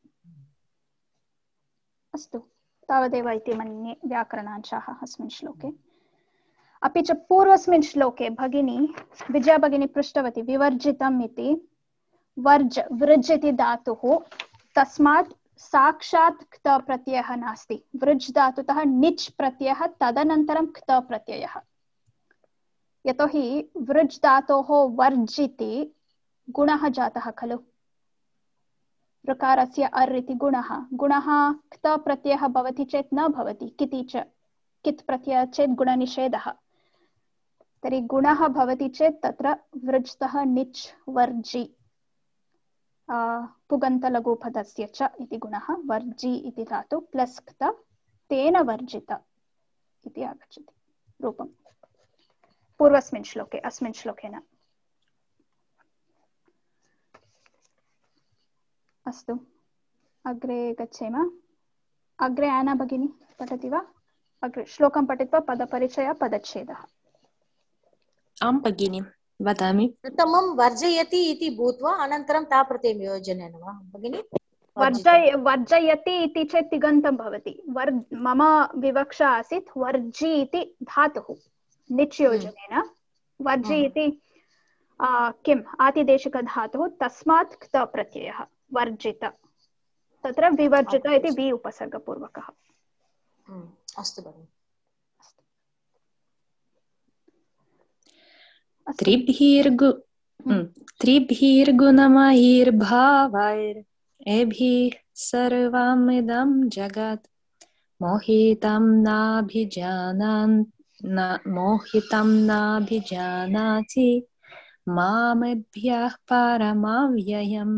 अस्तु तावदेव इति मन्ये व्याकरणांशाः अस्मिन् श्लोके अपि च पूर्वस्मिन् श्लोके भगिनी विजया भगिनी पृष्टवती विवर्जितम् इति वर्ज वृज् इति धातुः तस्मात् साक्षात् क्त प्रत्ययः नास्ति वृज् धातुतः निच् प्रत्ययः तदनन्तरं क्त प्रत्ययः यतोहि वृज् धातोः वर्जिति गुणः जातः खलु ऋकारस्य अर् इति गुणः गुणः क्त प्रत्ययः भवति चेत् न भवति किति च कित् प्रत्ययः चेत् गुणनिषेधः तर्हि गुणः भवति चेत् तत्र वृज्तः निच् वर्जि पुगन्तलघुपदस्य च इति गुणः वर्जि इति धातु प्लस् क्त तेन वर्जित इति आगच्छति रूपं पूर्वस्मिन् श्लोके अस्मिन् श्लोकेन अस्तु अग्रे गच्छेम अग्रे आना भगिनी पठति वा अग्रे श्लोकं पठित्वा पदपरिचयः पदच्छेदः आं भगिनी वदामि प्रथमं वर्जयति इति भूत्वा अनन्तरं ता प्रत्ययं योजनेन वा भगिनी वर्जय वर्जयति इति चेत् तिगन्तं भवति वर् मम विवक्षा आसीत् वर्जि इति धातुः निच् योजनेन वर्जि इति किम् आतिदेशिकधातुः तस्मात् क्त प्रत्ययः वर्जित तत्र विवर्जित इति वि उपसर्गपूर्वकः अस्तु भगिनि त्रिभिर्गु त्रिभिर्गुणमयैर्भावैर् एभिः सर्वमिदं जगत् मोहितं नाभिजानान् न मोहितं नाभिजानाति मामेभ्यः परमव्ययम्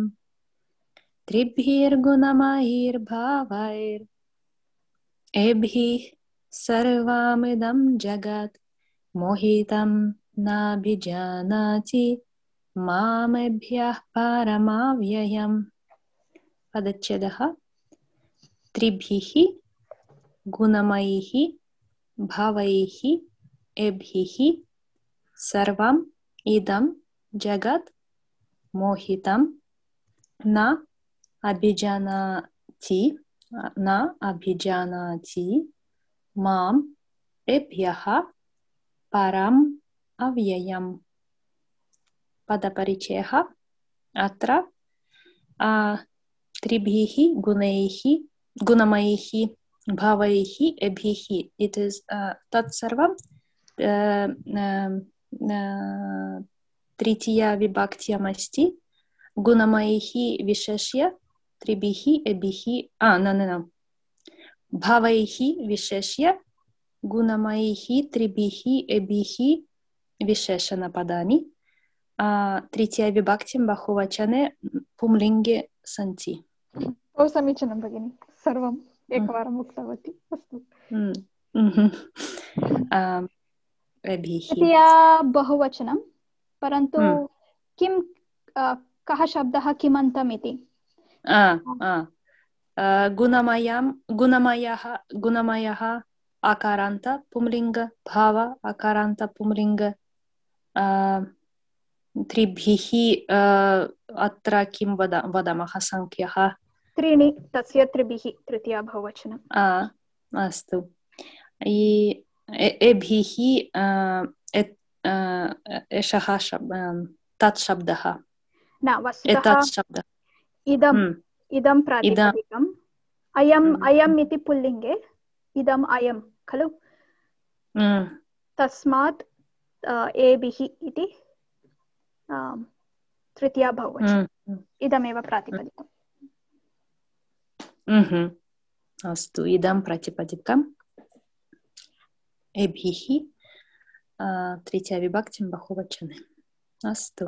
त्रिभिर्गुणमयैर्भावैर् एभिः सर्वमिदं जगत् मोहितं नाभिजानाति मामेभ्यः परमव्ययम् पदच्छेदः त्रिभिः गुणमयैः भावैः एभिः सर्वम् इदं जगत् मोहितं न अभिजानाति न अभिजानाति माम् एभ्यः परम् अव्ययम् पदपरिचयः अत्र त्रिभिः गुणैः गुणमयैः भावैः एभिः इट इस् तत्सर्वं तृतीया विभक्त्यम् अस्ति गुणमयैः विशेष्य त्रिभिः एभिः आ न न न भावैः विशेष्य गुणमयैः त्रिभिः एभिः विशेषणपदानि तृतीया विभक्तिं बहुवचने पुंलिङ्गे सन्ति। बहु समीचीनं भगिनि, सर्वम् एकवारम् उक्तवती। अस्तु, तृतीया बहुवचनं, परन्तु किं कः शब्दः किमन्तम् इति गुणमयं गुणमयः गुणमयः आकारान्त पुंलिङ्ग भाव आकारान्त पुंलिङ्ग त्रिभिः अत्र किं वद वदामः संख्याः त्रीणि तस्य त्रिभिः तृतीया बहुवचनम् अस्तु एभिः एषः तत् शब्दः न वस्तुतः इदम् इदं प्रातिपदिकम् अयम् अयम् इति पुल्लिङ्गे इदम् अयं खलु तस्मात् एभिः इति तृतीया बहुवचनम् इदमेव प्रातिपदिकम् अस्तु इदं प्रातिपदिकम् एभिः तृतीया विभक्तिं बहुवचने अस्तु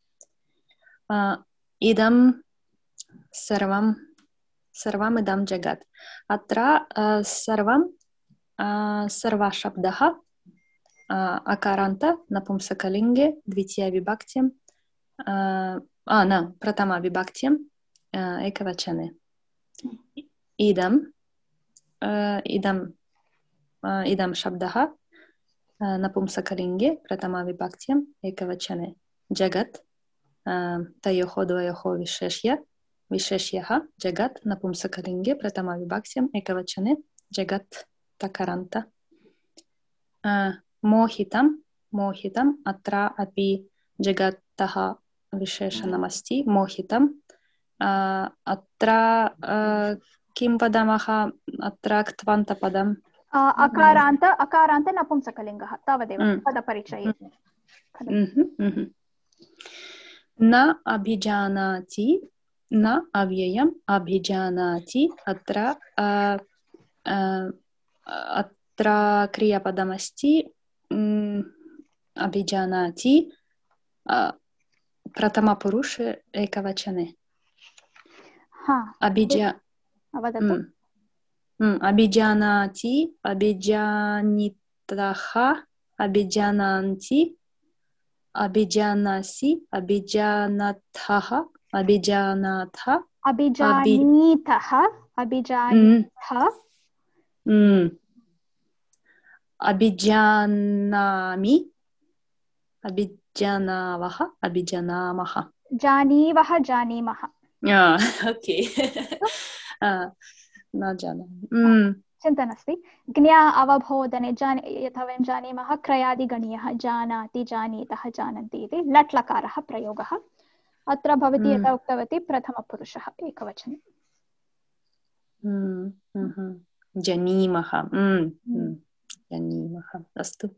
इदं सर्वं सर्वम् इदं जगत् अत्र सर्वं सर्वा शब्दः अकारान्त नपुंसकलिङ्गे द्वितीया विभक्तिं न प्रथमा विभक्तिम् एकवचने इदं इदं इदं शब्दः नपुंसकलिङ्गे प्रथमा विभक्तिम् एकवचने जगत् तयोः द्वयोः विशेष्य विशेष्यः जगत् नपुंसकलिङ्गे प्रथमा विभक्तिम् एकवचने जगत् तकारान्त मोहितं मोहितम् अत्र अपि जगतः विशेषणमस्ति मोहितं अत्र किं वदामः अत्र क्त्वान्तपदम् अकारान्त अकारान्त नपुंसकलिङ्गः तावदेव पदपरिचये न अभिजानाति न अव्ययम् अभिजानाति अत्र अत्र क्रियापदमस्ति अभिजानाति प्रथमपुरुष एकवचने अभिजा अभिजानाति अभिजानितः अभिजानान्ति अभिजानासि अभिजानतः अभिजानाथ अभिजानीतः अभिजानीतः अभिजानामि अभिजानावः अभिजानामः जानीवः जानीमः ओके न जानामि चिन्ता नास्ति ज्ञा अवबोधने जान यथा वयं जानीमः क्रयादिगणीयः जानाति जानीतः जानन्ति इति लट् लकारः प्रयोगः अत्र भवती यथा उक्तवती प्रथमपुरुषः एकवचने जानीमः जानीमः अस्तु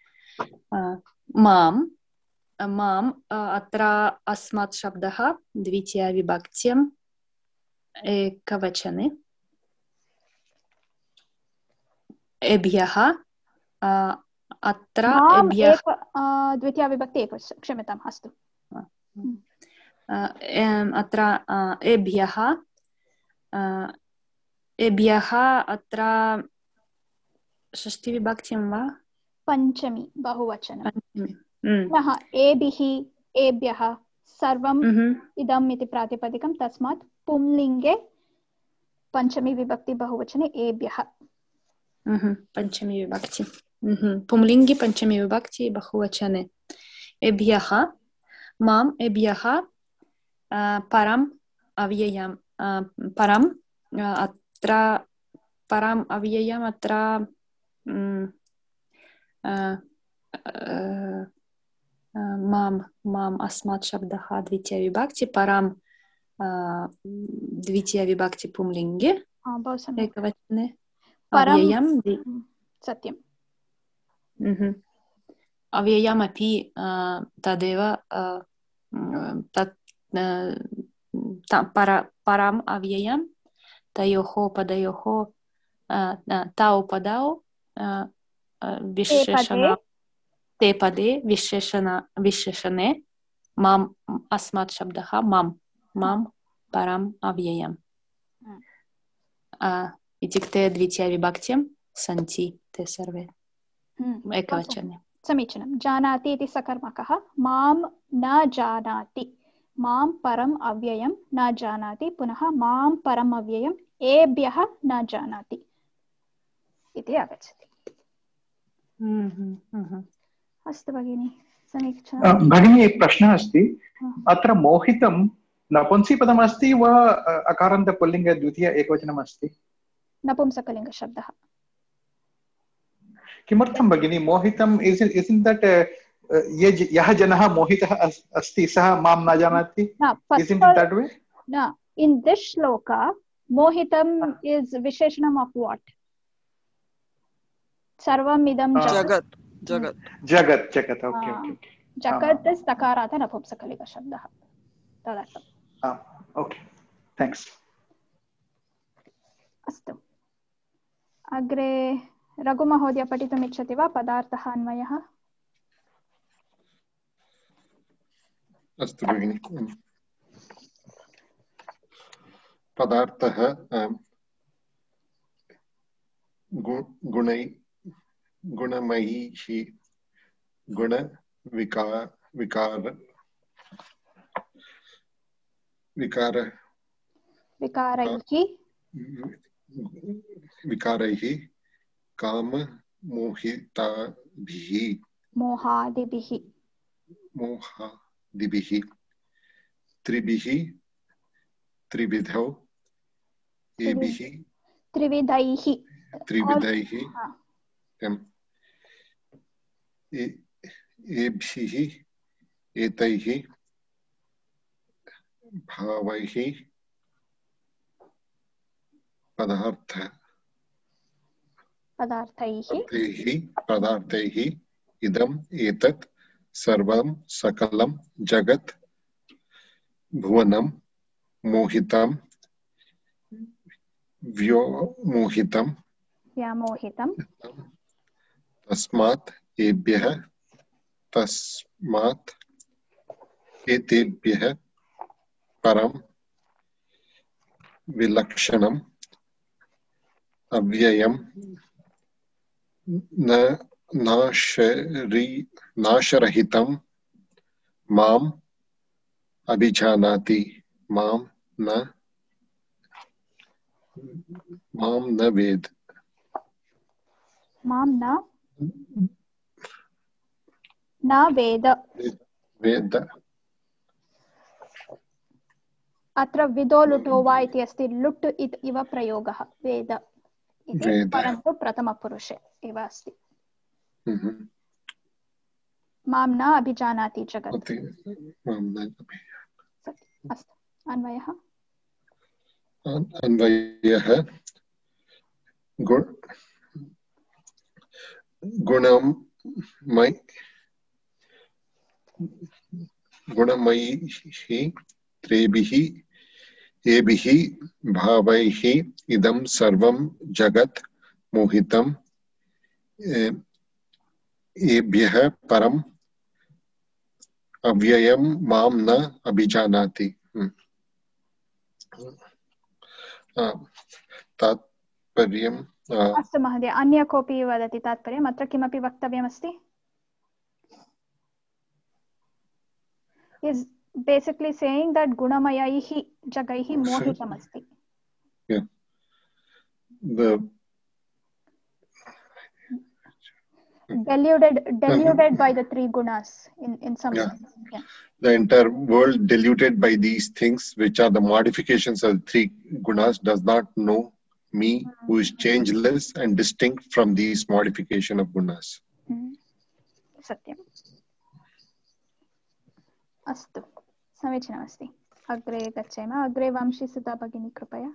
मां माम् अत्र अस्मात् शब्दः द्वितीया विभक्त्यम् एकवचने एभ्यः अत्र एभ्यः द्वितीया विभक्ति एक क्षम्यताम् अस्तु अत्र एभ्यः एभ्यः अत्र षष्ठी विभक्तिं वा पञ्चमी बहुवचनं पुनः एभिः एभ्यः सर्वम् इदम् इति प्रातिपदिकं, तस्मात् पुंलिङ्गे पञ्चमी विभक्ति बहुवचने एभ्यः। पञ्चमी विभक्ति पुंलिङ्गे पञ्चमी विभक्ति बहुवचने एभ्यः माम् एभ्यः परम् अव्ययम् परम् अत्र परम् अव्ययम् अत्र माम् माम् अस्मात् शब्दः द्वितीया विभक्ति परम् द्वितीया विभक्ति पुंलिङ्गे एकवचने अव्ययम् सत्यम् अव्ययमपि तदेव तत् पर परम् अव्ययं तयोः पदयोः तौ पदौ विशेषण ते पदे विशेषण विशेषणे माम् अस्मात् शब्दः माम् माम् परम् अव्ययम् इत्युक्ते द्वितीया विभक्त्यां सन्ति ते सर्वे एकवचने। समीचीनं। जानाति इति सकर्मकः, मां न जानाति, मां परम् अव्ययं न जानाति, पुनः मां परम् अव्ययम् एभ्यः न जानाति इति आगच्छति। अस्तु भगिनी, समीचीनं। भगिनी, एक प्रश्नः अस्ति। अत्र मोहितं नपुंसकपदम् अस्ति वा अकारान्त पुल्लिङ्गे द्वितीय एकवचनम् अस्ति? नपुंसकलिङ्गशब्दः। किमर्थं भगिनी मोहितम्? isn't that ये यः जनः मोहितः अस्ति सः मां न जानाति? Isn't it that way? No, in this shloka mohitam is visheshanam of what? Sarvam idam jagat. Jagat. Jagat. Jagat. Okay. Okay. Jagat is takarata napumsakalika shabdah. Tadartham. Ah. Okay. Thanks. Astu. Agre Raghu महोदय पठितुम् इच्छति वा? पदार्थः अन्वयः। अस्तु भगिनि। पदार्थः गुणै गुणमयी गुण विकार विकार विकार विकारैः विकारैः काम मोहिताभिः मोहादिभिः मोहादिभिः त्रिभिः त्रिविधौ एभिः त्रिविधैः त्रिविधैः एभिः एतैः भावैः पदार्थ पदार्थैः पदार्थैः इदम् एतत् सर्वं सकलं जगत् भुवनं मोहितं व्योमोहितं व्यामोहितं तस्मात् एभ्यः तस्मात् एतेभ्यः परं विलक्षणम् अव्ययं न नाशरी नाशरहितं माम् अभिजानाति मां न मां न वेद मां न न वेद वेद अत्र विदो लुटो वा इति अस्ति। लुट् इव प्रयोगः वेद इति, परन्तु प्रथमपुरुषे एव अस्ति। मां न अभिजानाति जगत्। अस्तु, अन्वयः अन्वयः गुणमय गुणमयैः त्रिभिः एभिः भावैः इदं सर्वं जगत् मोहितं एभ्यः परम् अव्ययं मां न अभिजानाति। तात्पर्यम् अस्तु महोदय, अन्य कोऽपि वदति तात्पर्यम्? अत्र किमपि वक्तव्यमस्ति? is basically saying that gunamayaihi jagaihi mohitam asti. Yeah. The deluded deluded by the three gunas in in some yeah. sense. Yeah. The entire world deluded by these things, which are the modifications of the three gunas, does not know me, who is changeless and distinct from these modification of gunas. Satyam. Astu. Samichinamasti. Agre gacchema. Agre Vamshi Sudha Bhagini Kripaya.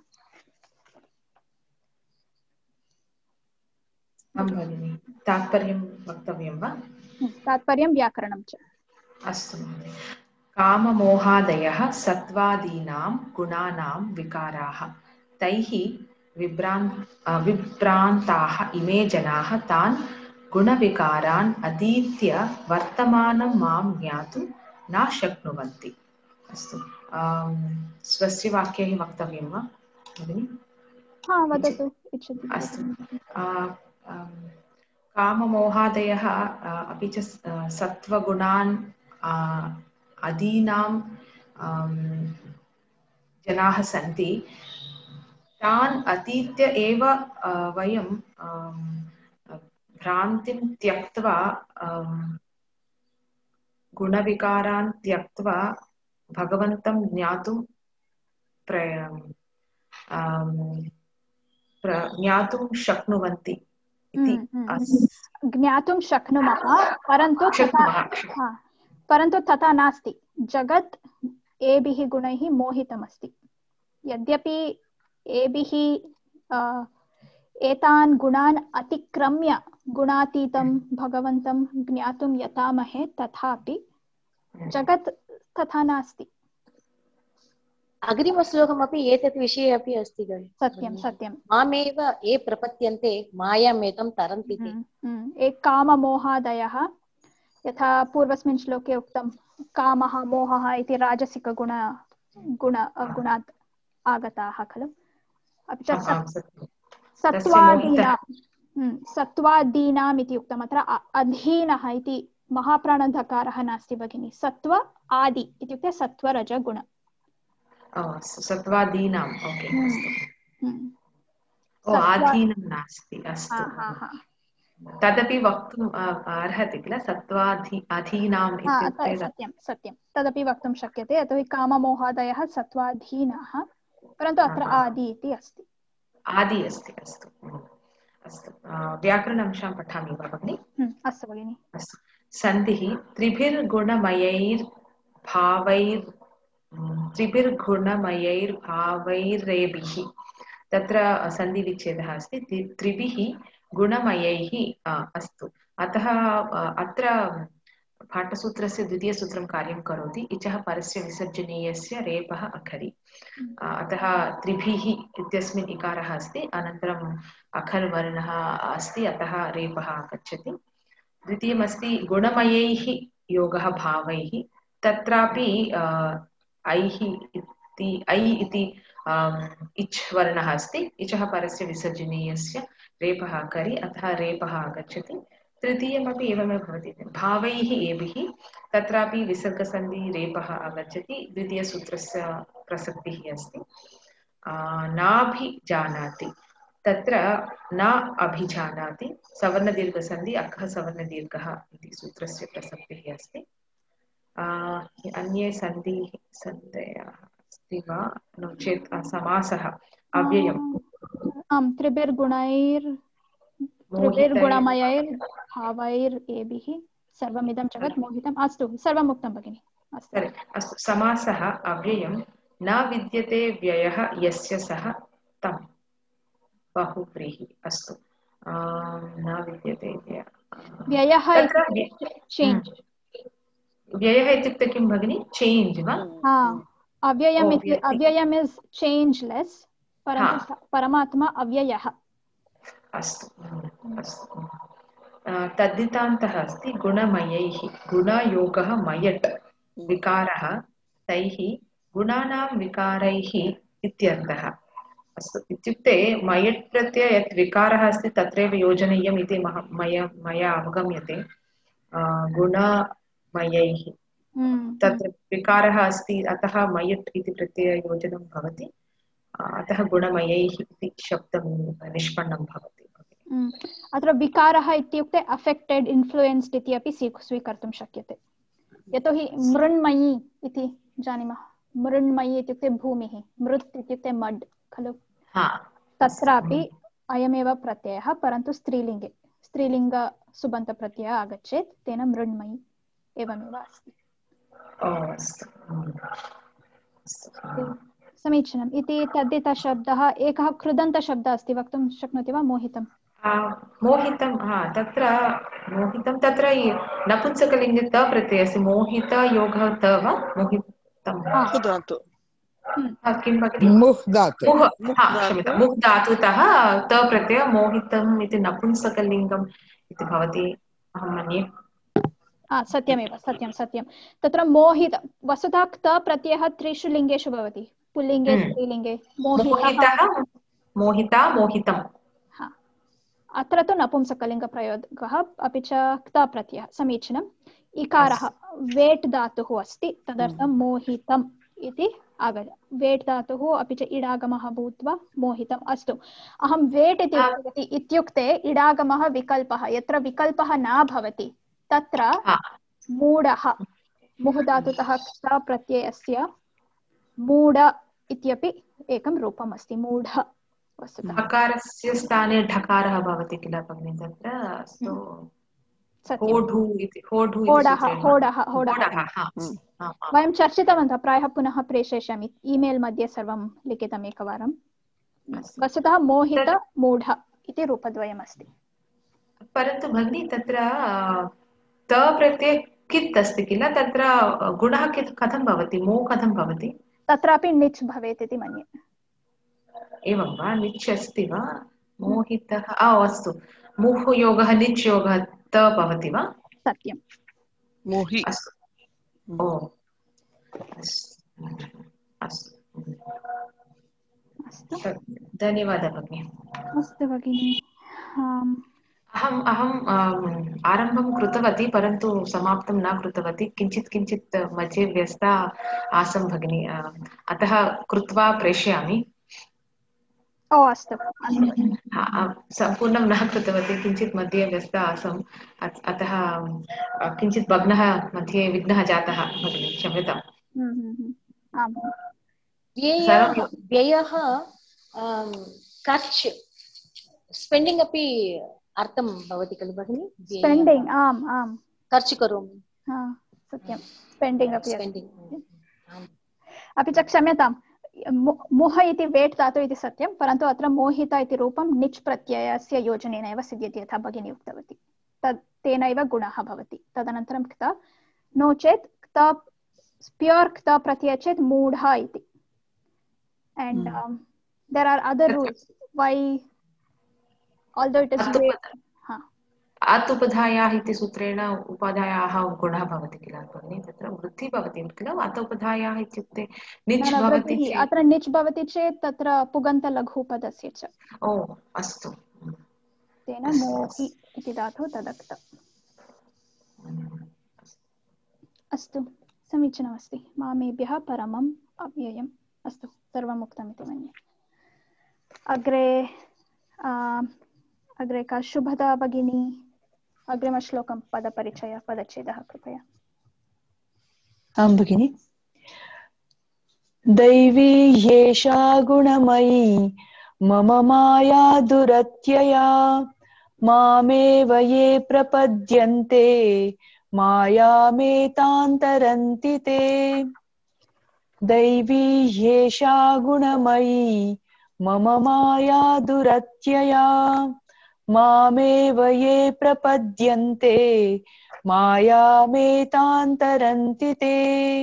आं भगिनि तात्पर्यं वक्तव्यं वा? तात्पर्यं व्याकरणं च। अस्तु महोदय। काममोहादयः सत्त्वादीनां गुणानां विकाराः तैः विभ्रान् विभ्रान्ताः इमे जनाः तान् गुणविकारान् अधीत्य वर्तमानं मां ज्ञातुं न शक्नुवन्ति। अस्तु स्वस्य वाक्यैः वक्तव्यं वा भगिनि? हा वदतु इच्छति। अस्तु काममोहादयः अपि च सत्त्वगुणान् अधीनां जनाः सन्ति। तान् अतीत्य एव वयं भ्रान्तिं त्यक्त्वा गुणविकारान् त्यक्त्वा भगवन्तं ज्ञातुं प्रय ज्ञातुं शक्नुवन्ति इति ज्ञातुं शक्नुमः, परन्तु परन्तु तथा नास्ति। जगत् एभिः गुणैः मोहितमस्ति। यद्यपि एभिः एतान् गुणान् अतिक्रम्य गुणातीतं भगवन्तं ज्ञातुं यतामहे, तथापि जगत् तथा नास्ति। अग्रिमश्लोकमपि एतत् विषये अपि अस्ति खलु। सत्यं सत्यं। मामेव ये प्रपद्यन्ते मायामेकं तरन्ति ते। एक काममोहादयः, यथा पूर्वस्मिन् श्लोके उक्तं कामः मोहः इति राजसिकगुण गुण गुणात् आगताः खलु। अपि च सत्त्वादीनां सत्त्वादीनाम् इति उक्तम्। अत्र अधीनः इति महाप्राणधकारः नास्ति भगिनि। सत्त्व आदि इत्युक्ते सत्त्वरजगुण। सत्त्वादीनाम् ओके ओ आधीनं नास्ति। अस्तु तदपि वक्तुम् अर्हति किल सत्त्वाधि अधीनाम् इत्युक्ते? सत्यं सत्यं तदपि वक्तुं शक्यते। यतोहि काममोहादयः सत्त्वाधीनाः, परन्तु अत्र आदि इति अस्ति। आदि अस्ति। अस्तु अस्तु व्याकरणांशान् पठामि वा भगिनि? अस्तु भगिनि। अस्तु सन्धिः त्रिभिर्गुणमयैर्भावैर् त्रिभिर्गुणमयैर्भावैरेभिः। तत्र सन्धिविच्छेदः अस्ति। त्रिभिः गुणमयैः अस्तु। अतः अत्र पाठसूत्रस्य द्वितीयसूत्रं कार्यं करोति। इचः परस्य विसर्जनीयस्य रेपः अखरि। अतः त्रिभिः इत्यस्मिन् इकारः अस्ति, अनन्तरम् अखर् वर्णः अस्ति, अतः रेपः आगच्छति। द्वितीयमस्ति गुणमयैः योगः भावैः। तत्रापि ऐः इति ऐ इति इच् वर्णः अस्ति। इचः परस्य विसर्जनीयस्य रेपः करि, अतः रेपः आगच्छति। तृतीयमपि एवमेव भवति। भावैः एभिः, तत्रापि विसर्गसन्धि रेपः आगच्छति। द्वितीयसूत्रस्य प्रसक्तिः अस्ति। नाभिजानाति, तत्र न अभिजानाति, सवर्णदीर्घसन्धि अकः सवर्णदीर्घः इति सूत्रस्य प्रसक्तिः अस्ति। अन्ये सन्धिः सन्धयः अस्ति वा? नो चेत् समासः अव्ययम्। आम् त्रिभिर्गुणैर् त्रिभिर्गुणमयैर्भावैरेभिः सर्वमिदं जगत् मोहितम्। अस्तु सर्वम् उक्तं भगिनि। अस्तु अस्तु समासः अव्ययं। न विद्यते व्ययः यस्य सः तं बहुव्रीहि। अस्तु न विद्यते व्ययः चेञ्ज्। व्ययः इत्युक्ते किं भगिनि? चेञ्ज् वा? अव्ययम् इति अव्ययम् इस् चेञ्ज्लेस्, परन्तु परमात्मा अव्ययः। अस्तु अस्तु तद्धितान्तः अस्ति गुणमयैः। गुणयोगः मयट् विकारः तैः गुणानां विकारैः इत्यर्थः। अस्तु इत्युक्ते मयट् प्रत्यय यत् विकारः अस्ति तत्रैव योजनीयम् इति मया मया अवगम्यते। गुणमयैः तत्र विकारः अस्ति अतः मयट् इति प्रत्यययोजनं भवति अतः गुणमयैः इति शब्दं निष्पन्नं भवति अत्र विकारः इत्युक्ते अफेक्टेड् इन्फ्लुयेन्स्ड् इति अपि स्वीकर्तुं शक्यते यतोहि मृण्मयी इति जानीमः मृण्मयी इत्युक्ते भूमिः मृत् इत्युक्ते मड् खलु तत्रापि अयमेव प्रत्ययः परन्तु स्त्रीलिङ्गे स्त्रीलिङ्ग सुबन्तप्रत्ययः आगच्छेत् तेन मृण्मयी एवमेव अस्ति समीचीनम् इति तद्धितशब्दः एकः कृदन्तशब्दः अस्ति वक्तुं शक्नोति वा मोहितं मोहितं हा तत्र मोहितं तत्र नपुंसकलिङ्गे त प्रत्ययः अस्ति मोहित योगः त वा मोहितं किं भगिनि मुह् धातु क्षम्यतां मुह् धातुतः त प्रत्ययः मोहितम् इति नपुंसकलिङ्गम् इति भवति अहं मन्ये सत्यमेव सत्यं सत्यं तत्र मोहित वस्तुतः क्त प्रत्ययः त्रिषु लिङ्गेषु भवति पुल्लिङ्गे स्त्रीलिङ्गे मोहितः मोहिता मोहितम् अत्र तु नपुंसकलिङ्गप्रयोगः अपि च क्त प्रत्ययः समीचीनम् इकारः वेट् धातुः अस्ति तदर्थं मोहितम् इति आगत वेट् धातुः अपि च इडागमः भूत्वा मोहितम् अस्तु अहं वेट् इति उक्तवती इत्युक्ते इडागमः विकल्पः यत्र विकल्पः न भवति तत्र मूढः मुह् धातुतः क्त प्रत्ययस्य मूढ इत्यपि एकं रूपम् अस्ति मूढ हकारस्य स्थाने ढकारः भवति किल भगिनि तत्र होढु इति होढु वयं चर्चितवन्तः प्रायः पुनः प्रेषयिष्यामि ईमेल् मध्ये सर्वं लिखितम् एकवारं वस्तुतः मोहित मूढ इति रूपद्वयम् अस्ति परन्तु भगिनि तत्र त प्रत्यये कित् अस्ति किल तत्र गुणः कथं भवति मो कथं भवति तत्रापि निच् भवेत् इति मन्ये एवं वा निच् अस्ति वा मोहितः अस्तु मुह् योगः निच् योगः त भवति वा सत्यं मोहि ओ अस्तु धन्यवादः भगिनि अस्तु भगिनि अहम् अहम् आरम्भं कृतवती परन्तु समाप्तं न कृतवती किञ्चित् किञ्चित् मध्ये व्यस्ता आसं भगिनि अतः कृत्वा प्रेषयामि ओ अस्तु सम्पूर्णं न कृतवती किञ्चित् मध्ये व्यस्ता आसम् अतः किञ्चित् भग्नः मध्ये विघ्नः जातः भगिनि क्षम्यताम् व्ययः खर्च् स्पेण्डिङ्ग् अपि अर्थं भवति खलु भगिनि स्पेण्डिङ्ग् आम् आम् खर्च् करोमि सत्यं स्पेण्डिङ्ग् अपि अपि च क्षम्यतां मुह इति वेट् धातु इति सत्यं परन्तु अत्र मोहिता इति रूपं निच् प्रत्ययस्य योजनेन एव सिद्ध्यति यथा भगिनी उक्तवती तत् तेनैव गुणः भवति तदनन्तरं क्त नो चेत् क्त प्योर् क्त प्रत्यय चेत् मूढः इति and um, there are other rules why although it is आतुपधायाः इति सूत्रेण उपाधायाः गुणः भवति किल भगिनि तत्र वृद्धिः भवति किल आतुपधायाः इत्युक्ते निच् भवति अत्र निच् भवति चेत् तत्र पुगन्तलघुपदस्य च ओ अस्तु तेन मोहि इति धातुः तदक्त अस्तु समीचीनमस्ति मामेभ्यः परमम् अव्ययम् अस्तु सर्वम् उक्तमिति मन्ये अग्रे अग्रे का शुभदा भगिनी अग्रिमश्लोकं पदपरिचय पदच्छेदः कृपया आं भगिनि दैवी ह्येषा गुणमयी मम माया दुरत्यया मामेव ये प्रपद्यन्ते मायामेतान्तरन्ति ते दैवी ह्येषा गुणमयी मम माया दुरत्यया मामेव ये प्रपद्यन्ते मायामेतान्तरन्ति ते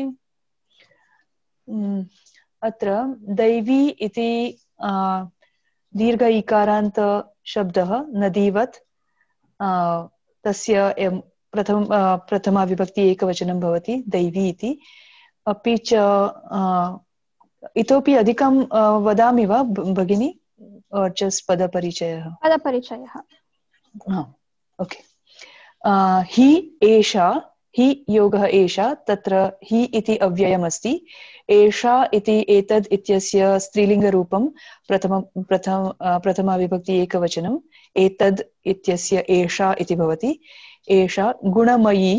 अत्र दैवी इति दीर्घ इकारान्त शब्दः नदीवत् तस्य प्रथम प्रथमा विभक्ति एकवचनं भवति दैवी इति अपि च इतोपि अधिकं वदामि वा भगिनी और जस्ट पदपरिचयः पदपरिचयः हाँ ओके हि एषा हि योगः एषा, तत्र हि इति अव्ययमस्ति, एषा इति एतद् इत्यस्य स्त्रीलिङ्गरूपं प्रथम प्रथम प्रथमाविभक्ति एकवचनम्, एतद् इत्यस्य एषा इति भवति, एषा गुणमयी,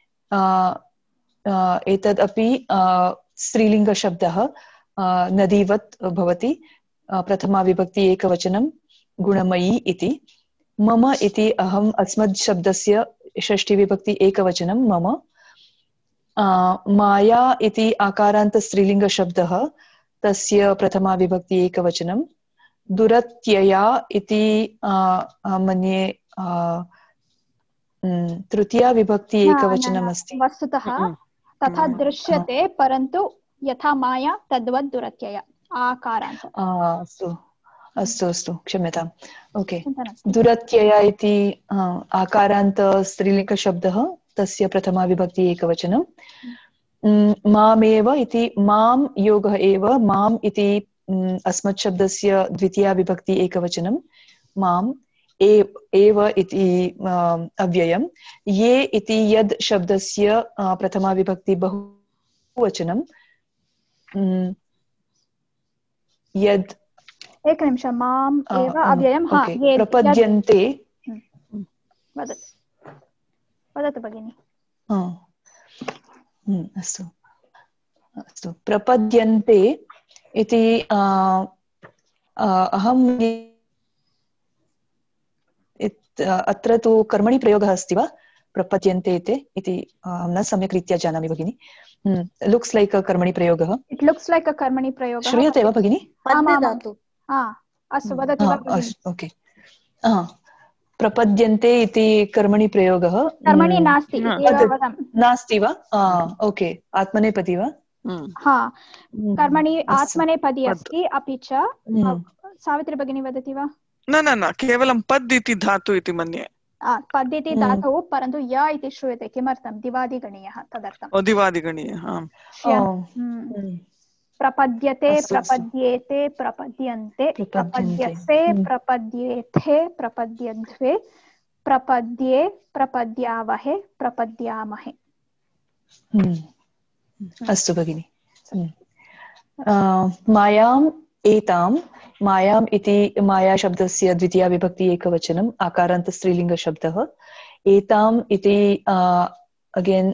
एतद् अपि स्त्रीलिङ्गशब्दः नदीवत् भवति, प्रथमाविभक्ति एकवचनं गुणमयी इति। मम इति अहम् अस्मद् शब्दस्य षष्ठीविभक्ति एकवचनं मम। माया इति आकारान्त स्त्रीलिङ्गशब्दः, तस्य प्रथमाविभक्ति एकवचनं। दुरत्यया इति मन्ये तृतीया विभक्ति एकवचनम् अस्ति। वस्तुतः तथा दृश्यते, परन्तु यथा माया तद्वत् दुरत्यया आकारान्त। अस्तु अस्तु अस्तु क्षम्यताम्। ओके, दुरत्यया इति आकारान्त स्त्रीलिङ्गशब्दः, तस्य प्रथमा विभक्ति एकवचनं। मामेव इति मां योगः एव, माम् इति अस्मत् शब्दस्य द्वितीया विभक्ति एकवचनं, माम् एव इति अव्ययम्। ये इति यद् शब्दस्य प्रथमा विभक्ति बहुवचनं, यद् एकनिमिषं, माम् एव अव्ययं। हा, प्रपद्यन्ते। वदतु वदतु भगिनि। अस्तु अस्तु, प्रपद्यन्ते इति अहम् अत्र तु कर्मणि प्रयोगः अस्ति वा? प्रपद्यन्ते इति अहं न सम्यक् रीत्या जानामि भगिनि। लुक्स् लैक् कर्मणि प्रयोगः। इट् लुक्स् लैक् कर्मणि प्रयोगः। श्रूयते वा भगिनि? अस्तु वदतु। ओके, प्रपद्यन्ते इति कर्मणि प्रयोगः कर्मणि नास्ति नास्ति वा? ओके, आत्मनेपदी वा? हा, कर्मणि आत्मनेपदी अस्ति। अपि च सावित्री भगिनी वदति वा? न न न, केवलं पद् इति धातु इति मन्ये। पद् इति धातुः, परन्तु य इति श्रूयते। किमर्थं? दिवादिगणीयः, तदर्थं। दिवादिगणीयः। प्रपद्यते, प्रपद्येते, प्रपद्यन्ते, प्रपद्यसे, प्रपद्येथे, प्रपद्यध्वे, प्रपद्ये, प्रपद्यावहे, प्रपद्यामहे। अस्तु भगिनि। मायाम् एतां, मायाम् इति माया शब्दस्य द्वितीया विभक्ति एकवचनम्, आकारान्त स्त्रीलिङ्गशब्दः। एताम् इति अगेन्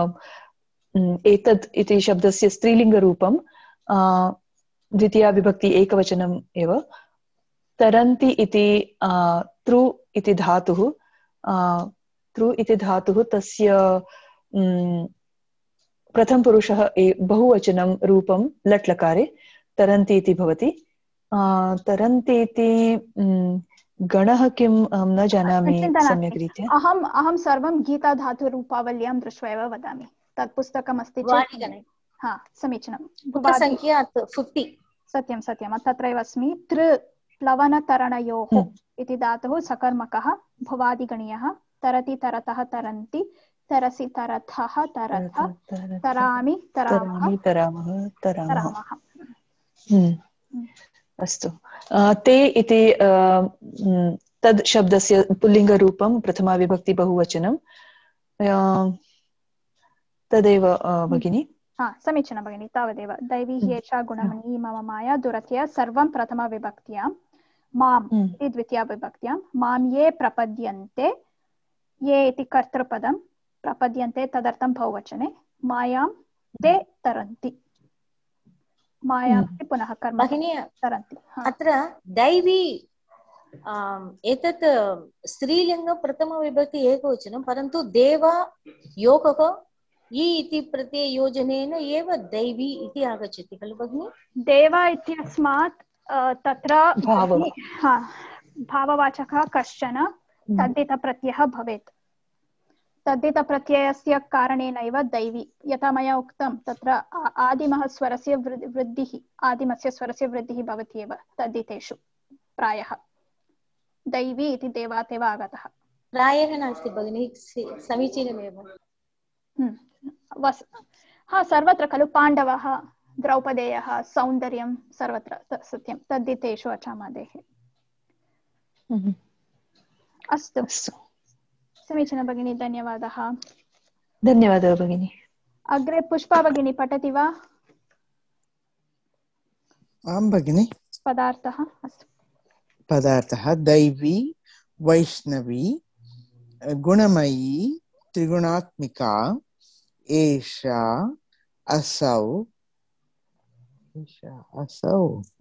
एतद् इति शब्दस्य स्त्रीलिङ्गरूपं, द्वितीया विभक्ति एकवचनम् एव। तरन्ति इति तृ इति धातुः, तृ इति धातुः, तस्य प्रथमपुरुषः बहुवचनं रूपं लट् लकारे तरन्ति इति भवति। तरन्ति इति गणः किं न जानामि सम्यक् रीत्या। अहम् अहं सर्वं गीता धातुरूपावल्यां दृष्ट्वा एव वदामि। तत् पुस्तकम् अस्ति चेत् हा समीचीनं। संख्या फिफ्टी। सत्यं सत्यं, तत्रैव अस्मि। तृ प्लवनतरणयोः इति धातुः सकर्मकः, भुवादिगणीयः। तरति तरतः तरन्ति, तरसि तरथः तरथ, तरामि तरामः तरामः। अस्तु, ते इति तद् शब्दस्य पुल्लिङ्गरूपं, प्रथमा विभक्ति बहुवचनं, तदेव भगिनि। हा समीचीनं भगिनि, तावदेव। दैवी ह्येषा गुणमयी मम माया दुरत्यया, सर्वं प्रथमा विभक्त्यां, माम् इति द्वितीया विभक्त्यां। मां ये प्रपद्यन्ते, ये इति कर्तृपदं, प्रपद्यन्ते तदर्थं बहुवचने। मायां ते तरन्ति, मायां पुनः कर्म भगिनी तरन्ति। अत्र दैवी एतत् स्त्रीलिङ्ग प्रथमविभक्ति एकवचनं, परन्तु देव योगः इ इति प्रत्यययोजनेन एव दैवी इति आगच्छति खलु भगिनि? देव इत्यस्मात् तत्र भाववाचकः कश्चन तद्धितप्रत्ययः भवेत्। तद्धितप्रत्ययस्य कारणेनैव दैवी, यथा मया उक्तं, तत्र आदिमः स्वरस्य वृद्धिः आदिमस्य स्वरस्य वृद्धिः भवति एव तद्धितेषु प्रायः। दैवी इति देवात् एव आगतः। प्रायः नास्ति भगिनि, समीचीनमेव। वस् हा सर्वत्र खलु, पाण्डवः, द्रौपदेयः, सौन्दर्यं सर्वत्र सत्यं तद्धितेषु अचामादेः। अस्तु समीचीनं भगिनी, धन्यवादः। धन्यवादः भगिनी। अग्रे पुष्पा भगिनी पठति वा? आं भगिनि। पदार्थः अस्तु। पदार्थः दैवी वैष्णवी गुणमयी त्रिगुणात्मिका एषा असौ एषा असौ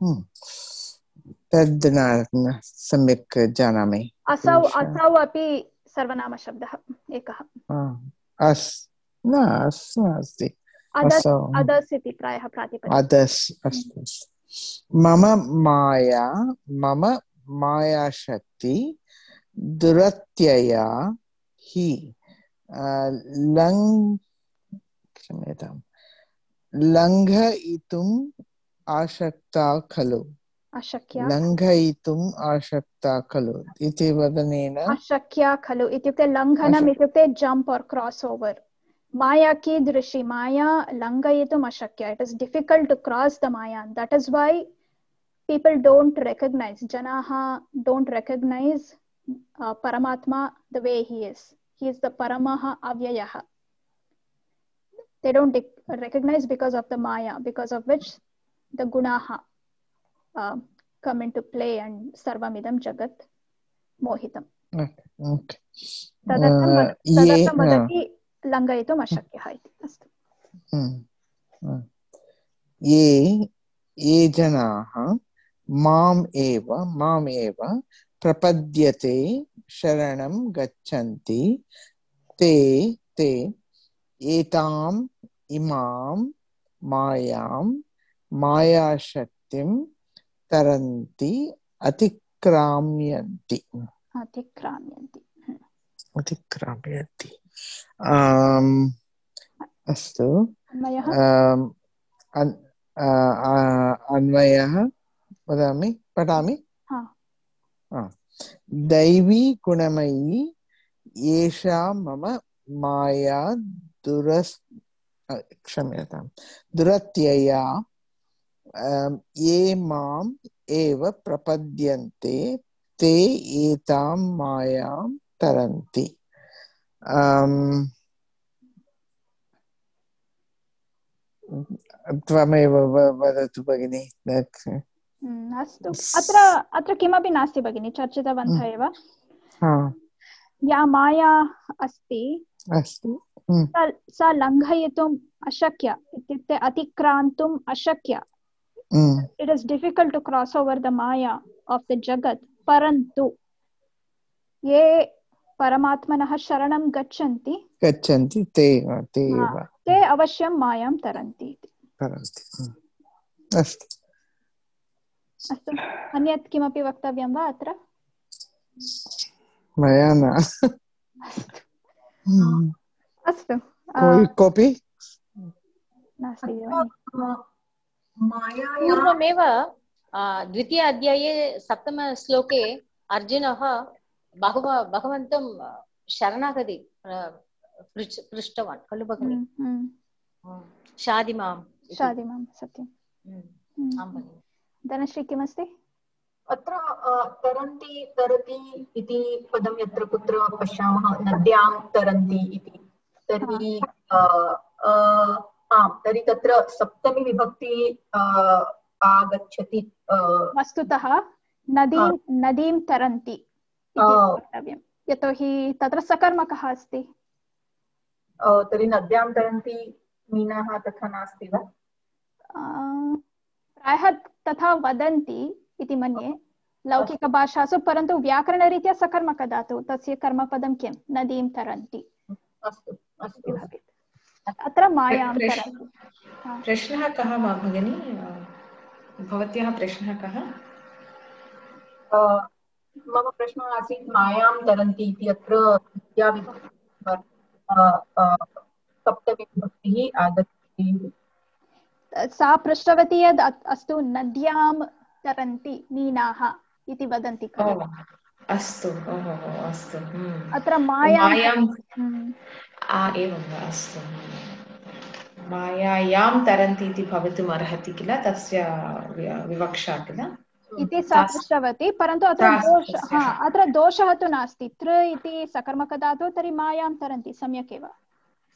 तद् न सम्यक् जानामि। असौ असौ अपि सर्वनामशब्दः एकः। अस् न अस् नास्ति असौ अदस् इति प्रायः प्रातिपदिकम्। अदस् अस्तु। मम माया मम मायाशक्ति दुरत्यया हि लङ् क्षम्यतां लङ्घयितुम् आशक्ता खलु लङ्घयितुम् आशक्ता खलु इति वदनेन अशक्या खलु इत्युक्ते लङ्घनम् इत्युक्ते जम्प् और क्रॉस ओवर। माया कीदृशी? माया लङ्घयितुम् अशक्या। It is difficult to cross the maya. That is why people don't recognize, janaha don't recognize uh, Paramatma the way he is. He is the Paramaha Avyayah. They don't recognize because of the Maya, because of which the Gunaha uh, come into play and Sarvamidam Jagat Mohitam. Okay. Tadattam vadati langayitum ashakyah iti. Astu. Ye ye janaha माम एव माम एव प्रपद्यते शरणं गच्छन्ति ते ते एताम इमां मायां मायाशक्तिं तरन्ति अतिक्राम्यन्ति अतिक्राम्यन्ति अतिक्राम्यन्ति आम् अस्तु अन्वयः वदामि पठामि। दैवी गुणमयी एषा मम माया दुरस् क्षम्यतां दुरत्यया ये माम् एव प्रपद्यन्ते ते एतां मायां तरन्ति। त्वमेव वदतु भगिनि। अस्तु, अत्र अत्र किमपि नास्ति भगिनि, चर्चितवन्तः एव। या माया अस्ति सा लङ्घयितुम् अशक्या इत्युक्ते अतिक्रान्तुम् अशक्या। It is difficult to cross over the maya of the jagat. परन्तु ये परमात्मनः शरणं गच्छन्ति गच्छन्ति ते ते ते अवश्यं मायां तरन्ति। अस्तु अस्तु, अन्यत् किमपि वक्तव्यं वा अत्र? मया न। अस्तु, कोऽपि नास्ति। पूर्वमेव द्वितीय अध्याये सप्तमश्लोके अर्जुनः बहु भगवन्तं शरणागति पृष्टवान् खलु भगिनि? शादिमां शादिमां सत्यं। धनश्री किमस्ति अत्र? तरन्ति तरति इति पदं यत्र कुत्र पश्यामः, नद्यां तरन्ति इति, तर्हि आम् तर्हि तत्र सप्तमी विभक्ति आगच्छति। वस्तुतः नदीं नदीं तरन्ति इति वक्तव्यं, यतोहि तत्र सकर्मकः अस्ति। तर्हि नद्यां तरन्ति मीनाः तथा नास्ति वा? प्रायः तथा वदन्ति इति मन्ये लौकिकभाषासु, परन्तु व्याकरणरीत्या सकर्मकधातुः, तस्य कर्मपदं किं? नदीं तरन्ति। अस्तु अस्तु। अत्र मायां तरन्ति। प्रश्नः कः भगिनी? भवत्याः प्रश्नः कः? मम प्रश्नः आसीत् मायां तरन्ति इति, अत्र सप्तमीविभक्तिः आगच्छति। सा पृष्टवती यद् अस्तु नद्यां तरन्ति मीनाः इति वदन्ति खलु। अस्तु अस्तु। अत्र मायां एवं वा? अस्तु, मायायां तरन्ति इति भवितुम् अर्हति किल, तस्य विवक्षा किल इति सा पृष्टवती। परन्तु अत्र दोषः, हा अत्र दोषः तु नास्ति। तृ इति सकर्मकधातुः, तर्हि मायां तरन्ति सम्यक् एव।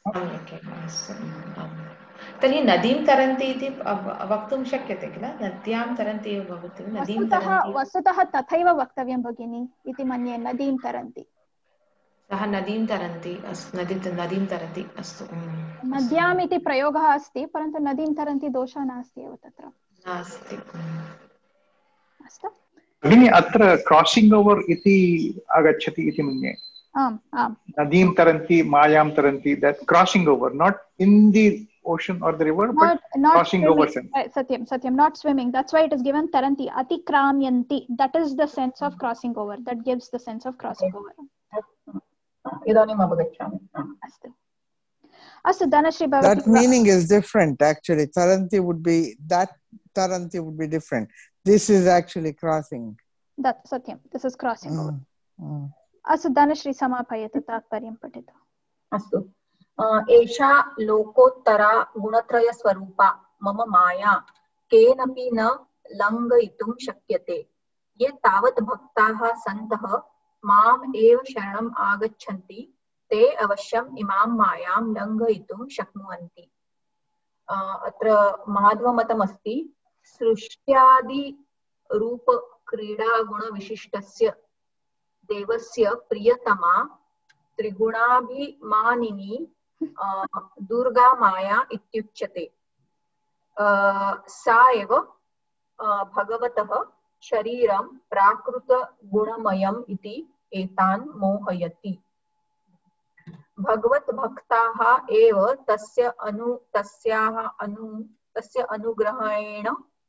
तर्हि नदीं तरन्ति इति वक्तुं शक्यते किल नद्यां तरन्ति एव भवति नदीं तरन्ति वस्तुतः तथैव वक्तव्यं भगिनी इति मन्ये नदीं तरन्ति सः नदीं तरन्ति नदी नदीं तरति अस्तु नद्याम् इति प्रयोगः अस्ति परन्तु नदीं तरन्ति दोषः नास्ति एव तत्र नास्ति अस्तु भगिनी अत्र क्रॉसिंग ओवर इति आगच्छति इति मन्ये आम् आम् नदीं तरन्ति मायां तरन्ति that crossing over not in the ocean or the river not, but not crossing swimming. over sense satyam satyam not swimming, that's why it is given taranti atikramyanti, that is the sense of crossing over, that gives the sense of crossing over. idanim avagacchami astu astu dhanashri bhavati that meaning is different actually. Taranti would be that taranti would be different. This is actually crossing. That satyam, this is crossing mm. over. mm. अस्तु धनश्री समापयतु तात्पर्यं पठतु अस्तु एषा लोकोत्तरा गुणत्रय स्वरूपा मम माया केनपि न लङ्घयितुं शक्यते ये तावत् भक्ताः सन्तः माम् एव शरणम् आगच्छन्ति ते अवश्यम् इमां मायां लङ्घयितुं शक्नुवन्ति अत्र महाध्वमतमस्ति सृष्ट्यादि रूप क्रीडा गुणविशिष्टस्य देवस्य प्रियतमा त्रिगुणाभिमानिनी दुर्गा माया इत्युच्यते सा एव भगवतः शरीरं प्राकृतगुणमयम् इति एतान् मोहयति भगवत् भक्ताः एव तस्य अनु तस्याः अनु तस्य अनुग्रहेण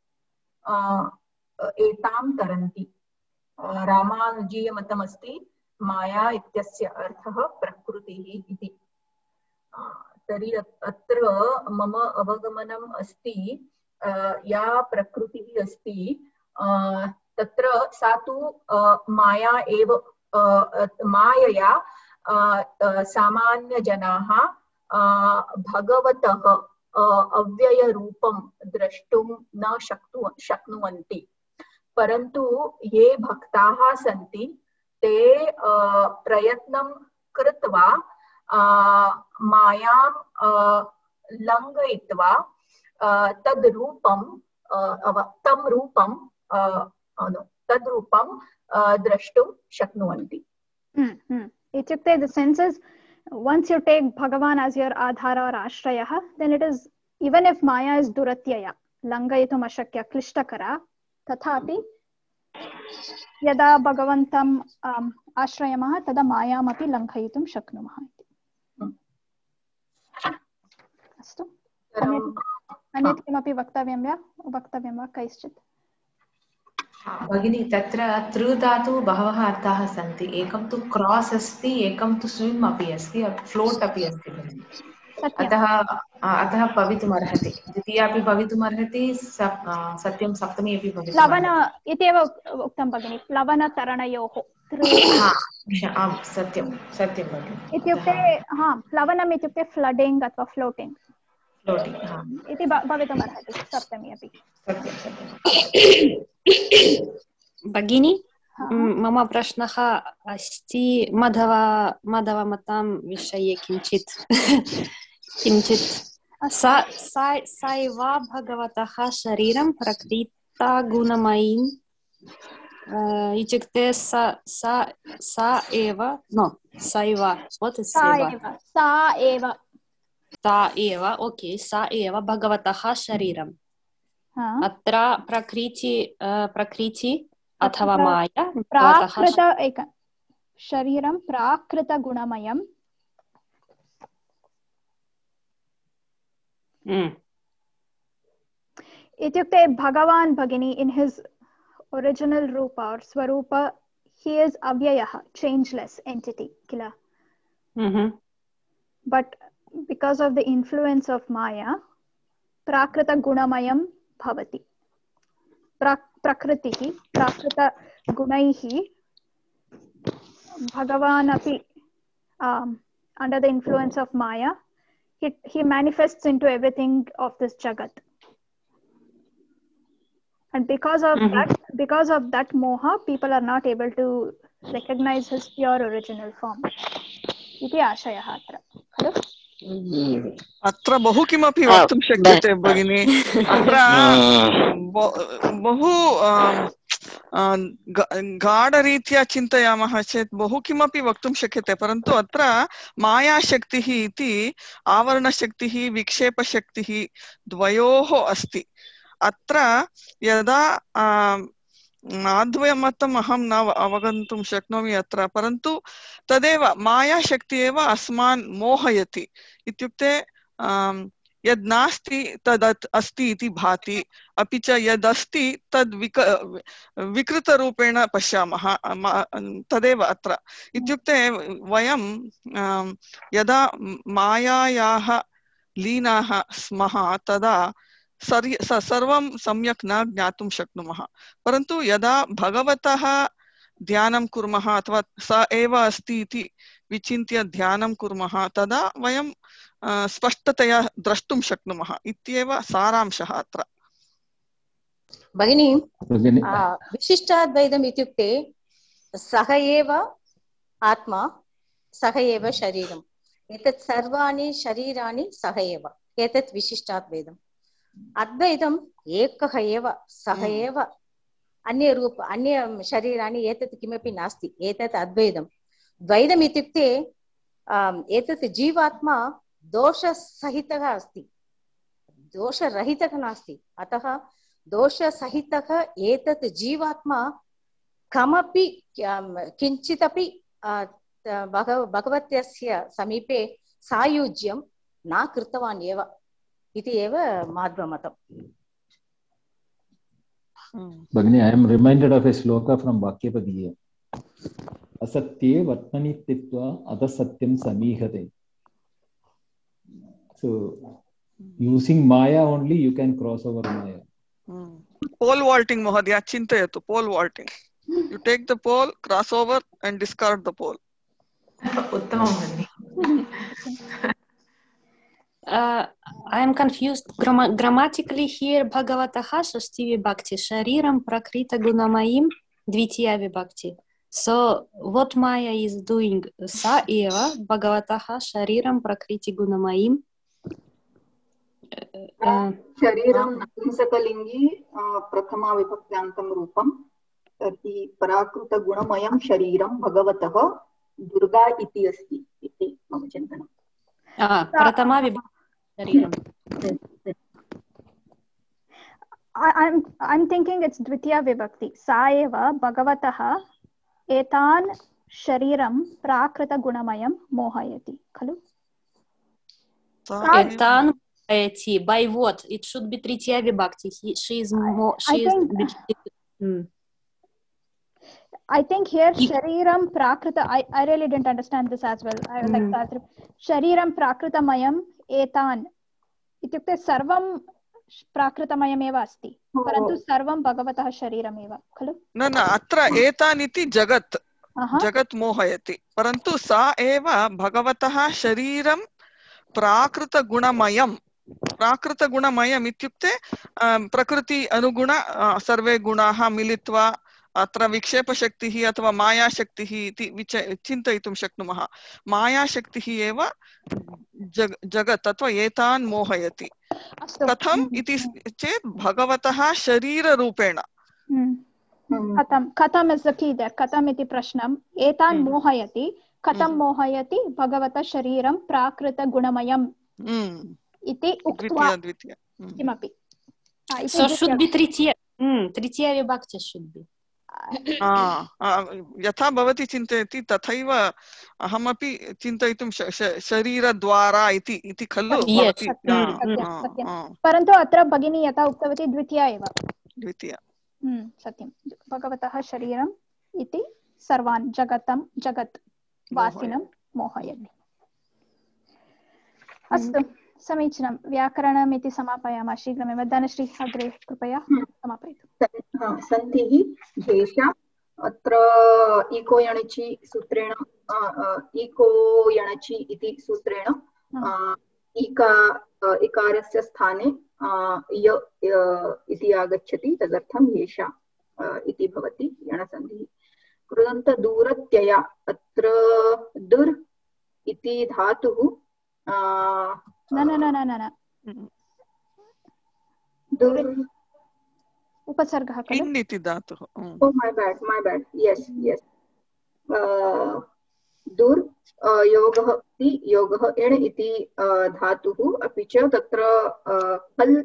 एतां तरन्ति रामानुजीय मतमस्ति माया इत्यस्य अर्थः प्रकृतिः इति तर्हि अत्र मम अवगमनम् अस्ति या प्रकृतिः अस्ति तत्र सा तु माया एव मायया सामान्यजनाः भगवतः अव्ययरूपं द्रष्टुं न शक्नु शक्नुवन्ति परन्तु ये भक्ताः सन्ति ते प्रयत्नं कृत्वा मायां लङ्घयित्वा तद् रूपं तं रूपं तद् रूपं द्रष्टुं शक्नुवन्ति. इत्युक्ते the sense is once you take Bhagavan as your adhara or ashrayah, then it is even if maya is duratyaya langayitum ashakya klishtakara तथापि यदा भगवन्तम् आश्रयामः तदा मायामपि लङ्घयितुं शक्नुमः इति अस्तु अन्यत् किमपि वक्तव्यं वा वक्तव्यं वा कैश्चित् भगिनी तत्र तृ धातु बहवः अर्थाः सन्ति एकं तु क्रॉस अस्ति एकं तु स्विम् अपि अस्ति फ्लोट अपि अस्ति अतः अतः भवितुमर्हति द्वितीयापि भवितुमर्हति सत्यं सप्तमी अपि भवितुमर्हति प्लवन इत्येव उक्तं भगिनि प्लवनतरणयोः आं सत्यं सत्यं भगिनि इत्युक्ते हा प्लवनम् इत्युक्ते फ्लडिङ्ग् अथवा फ्लोटिङ्ग् इति भवितुमर्हति सप्तमी अपि भगिनी मम प्रश्नः अस्ति मधव मधवमतां विषये किञ्चित् किञ्चित् सा सा एव भगवतः शरीरं प्रकृतगुणमयीम् इत्युक्ते सा सा सा एव नो सा एव सा एव सा एव ओके सा एव भगवतः शरीरम् अत्र प्रकृति प्रकृति अथवा माया प्राकृत एक शरीरं प्राकृतगुणमयम् इत्युक्ते भगवान् भगिनी in his original rupa or swarupa he is avyayah changeless entity kila mm-hmm. but because of the influence of maya prakrita gunamayam bhavati prakritihi prakrita gunaihi bhagavan api um, under the influence of maya he, he manifests into everything of this jagat and because of mm-hmm. that because of that moha people are not able to recognize his pure original form iti ashayah atra अत्र बहु किमपि वक्तुं शक्यते भगिनी अत्र बहु गाढरीत्या चिन्तयामः चेत् बहु किमपि वक्तुं शक्यते परन्तु अत्र मायाशक्तिः इति आवरणशक्तिः विक्षेपशक्तिः द्वयोः अस्ति अत्र यदा अद्वयमतम् अहं न अवगन्तुं शक्नोमि अत्र परन्तु तदेव मायाशक्ति एव अस्मान् मोहयति इत्युक्ते यद् नास्ति तद् अस्ति इति भाति अपि च यदस्ति तद् विक विकृतरूपेण पश्यामः तदेव अत्र इत्युक्ते वयं यदा मायायाः लीनाः स्मः तदा सर्वं सम्यक् न ज्ञातुं शक्नुमः परन्तु यदा भगवतः ध्यानं कुर्मः अथवा स एव अस्ति इति विचिन्त्य ध्यानं कुर्मः तदा वयं स्पष्टतया द्रष्टुं शक्नुमः इत्येव सारांशः अत्र भगिनी विशिष्टाद्वैतम् इत्युक्ते सः एव आत्मा सः एव शरीरम् एतत् सर्वाणि शरीराणि सः एव एतत् विशिष्टाद्वैतम् अद्वैतम् एकः एव सः एव अन्य रूप अन्य शरीराणि एतत् किमपि नास्ति एतत् अद्वैतम् द्वैतम् इत्युक्ते एतत् जीवात्मा दोषसहितः अस्ति दोषरहितः नास्ति अतः दोषसहितः एतत् जीवात्मा कमपि किञ्चिदपि भगवतस्य समीपे सायुज्यं न कृतवान् एव इति एव माध्वमतम् Bhagini, I am reminded of a sloka from Vakyapadiya. Asatye vatmani titva adasatyam samihate. So, using Maya only, you can cross over Maya. Hmm. Pole vaulting, Mohadya, chintayatu, pole vaulting. You take the pole, cross over and discard the pole. Uh, I am confused. Gram grammatically here, Bhagavataha Shashti Vibhakti, Shariram Prakrita Gunamayim Dvitiya Vibhakti. So, what Maya is doing? Sa eva Bhagavataha Shariram Prakriti Gunamayim. Shariram Napunsakalingi Prathama Vibhakyantam Rupam Tarhi Prakruta Gunamayam Shariram Bhagavataha Durga iti asti iti mama chintanam. Ah, Prathama Vibhakti. I, I'm I'm thinking it's Dvitiya Vibhakti. Sa eva Bhagavataha etan shariram prakrita gunamayam mohayati. Khalu? Etan mohayati. By what? It should be Tritiya Vibhakti. He, she is mo she I is think, hmm. I think here shariram prakrita I, I really didn't understand this as well. I would Hmm. like to shariram prakritamayam etan इत्युक्ते सर्वं प्राकृतमयमेव अस्ति परन्तु सर्वं भगवतः शरीरमेव खलु न न अत्र एतानिति जगत् जगत् मोहयति परन्तु सा एव भगवतः शरीरं प्राकृतगुणमयं प्राकृतगुणमयम् इत्युक्ते प्रकृति अनुगुण सर्वे गुणाः मिलित्वा अत्र विक्षेपशक्तिः अथवा मायाशक्तिः इति विच चिन्तयितुं शक्नुमः मायाशक्तिः एव जग जगत् अथवा एतान् मोहयति कथम् इति चेत् भगवतः शरीररूपेण कथं कथम् इस् द की देयर कथम् इति प्रश्नम् एतान् मोहयति कथं मोहयति भगवतः शरीरं प्राकृतगुणमयम् इति उक्त्वा किमपि So should be Tritiya hmm, Tritiya Vibhakti should be यथा भवती चिन्तयति तथैव अहमपि चिन्तयितुं शरीरद्वारा इति इति खलु परन्तु अत्र भगिनी यथा उक्तवती द्वितीया एव द्वितीया सत्यं भगवतः शरीरम् इति सर्वान् जगतं जगत् वासिनं मोहयति अस्तु समीचीनं व्याकरणम् इति समापयामः शीघ्रमेव धनश्री अग्रे कृपया समापयतु सन्धिः शेषा अत्र इको यणचि सूत्रेण इको यणचि इति सूत्रेण इका इकारस्य स्थाने य इति आगच्छति तदर्थं येषा इति भवति यणसन्धिः कृदन्त दूरत्यया अत्र दुर् इति धातुः न न न न न उपसर्गः खलु इन् इति धातुः oh my bad my bad यस यस दुर् योगः इति योगः एण इति धातुः अपि च तत्र हल्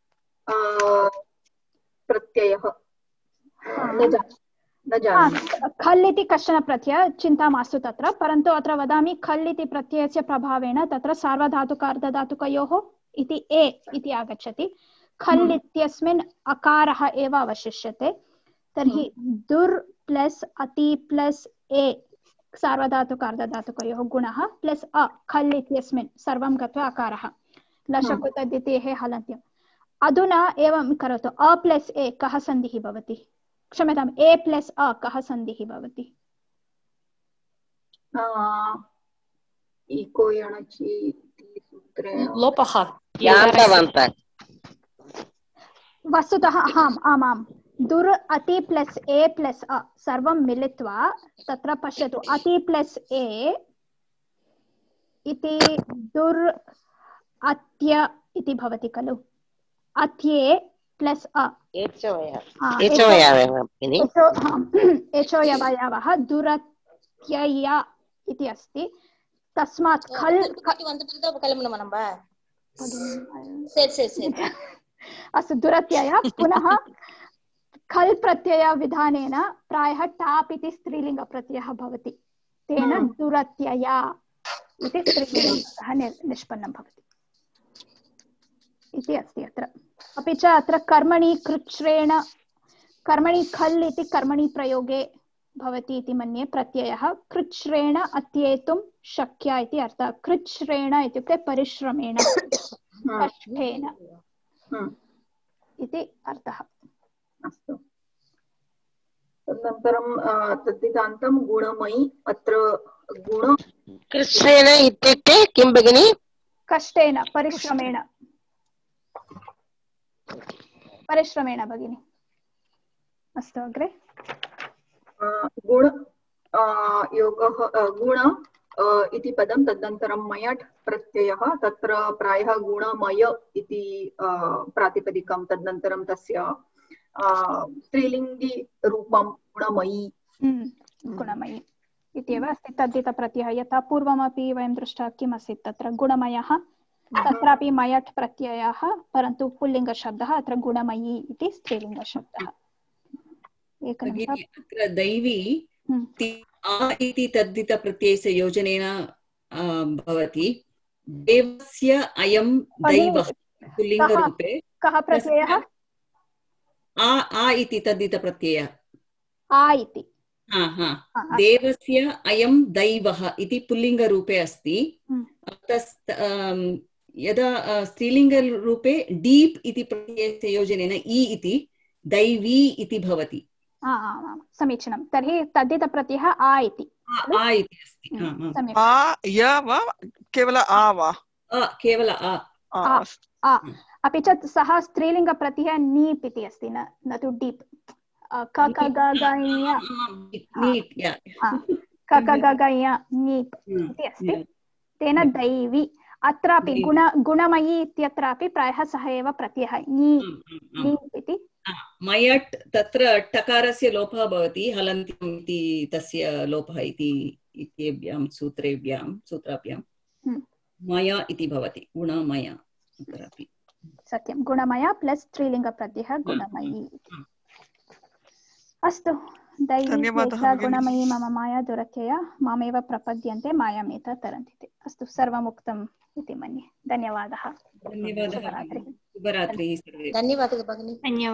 प्रत्ययः न जानामि खल् इति कश्चन प्रत्ययः चिन्ता मास्तु तत्र परन्तु अत्र वदामि खल् इति प्रत्ययस्य प्रभावेण तत्र सार्वधातुक अर्धधातुकयोः इति ए इति आगच्छति खल् इत्यस्मिन् अकारः एव अवशिष्यते तर्हि दुर् प्लस् अति प्लस् ए सार्वधातुक अर्धधातुकयोः गुणः प्लस् अ खल् इत्यस्मिन् सर्वं गत्वा अकारः लशकु तद्धितेः हलन्त्यम् अधुना एवं करोतु अ प्लस् ए कः सन्धिः भवति क्षम्यताम् ए प्लस् अ कः सन्धिः भवति इको यणचि इति सूत्रेण लोपः वस्तुतः आम् आमां दुर् अति प्लस् ए प्लस् अ सर्वं मिलित्वा तत्र पश्यतु अति प्लस् ए इति दुर् अत्य इति भवति खलु अत्ये प्लस् अ एचोयवयवः दुरत्यय इति अस्ति तस्मात् खल् अस्तु दुरत्यय पुनः खल् प्रत्यय विधानेन प्रायः टाप् इति स्त्रीलिङ्गप्रत्ययः भवति तेन दुरत्यय इति स्त्रीलिङ्गः निष्पन्नं भवति इति अस्ति अत्र अपि च अत्र कर्मणि कृच्छ्रेण कर्मणि खल् इति कर्मणि प्रयोगे भवति इति मन्ये प्रत्ययः कृच्छ्रेण अत्येतुं शक्य इति अर्थः कृच्छ्रेण इत्युक्ते परिश्रमेण कष्टेन इति अर्थः अस्तु तदनन्तरं तद्धितान्तं गुणमयि अत्र गुण कृच्छ्रेण इत्युक्ते किं भगिनि कष्टेन परिश्रमेण परिश्रमेण भगिनि अस्तु अग्रे गुण योगः गुण इति पदं तदनन्तरं मयट् प्रत्ययः तत्र प्रायः गुणमय इति प्रातिपदिकं तदनन्तरं तस्य स्त्रीलिङ्गी रूपं गुणमयी गुणमयी इत्येव अस्ति तद्धितप्रत्ययः यथा पूर्वमपि वयं दृष्टा किम् आसीत् तत्र गुणमयः तत्रापि मयट् प्रत्ययः परन्तु पुल्लिङ्गशब्दः अत्र गुणमयी इति स्त्रीलिङ्गशब्दः अत्र दैवी आ इति तद्धितप्रत्ययस्य योजनेन भवति देवस्य अयं दैवः पुल्लिङ्गरूपे कः प्रत्ययः आ आ इति तद्धितप्रत्ययः आ इति देवस्य अयं दैवः इति पुल्लिङ्गरूपे अस्ति यदा स्त्रीलिङ्गरूपे डीप् इति प्रत्ययस्य योजनेन इ इति दैवी इति भवति समीचीनं तर्हि तद्धितप्रत्ययः आ इति आ इति अस्ति आ य वा केवल आ वा केवल आ आ अपि च सः स्त्रीलिङ्गप्रत्ययः नीप् इति अस्ति न न तु डीप् क क ग ग ञ क क ग ग ञ नीप् इति अस्ति तेन दैवी अत्रापि गुण गुणमयी इत्यत्रापि प्रायः सः एव प्रत्ययः नीप् इति मयट् तत्र टकारस्य लोपः भवति हलन्त्यम् इति तस्य लोपः इति इत्येभ्यां सूत्रेभ्यां सूत्राभ्यां मया इति भवति गुणमय अत्रापि सत्यं गुणमय प्लस् स्त्रीलिङ्गप्रत्ययः गुणमयी अस्तु दैवी गुणमयी मम माया दुरत्यया मामेव प्रपद्यन्ते मायामेता तरन्ति अस्तु सर्वमुक्तम् इति मन्ये धन्यवादः धन्यवादः शुभरात्रिः सर्वे धन्यवादः भगिनी।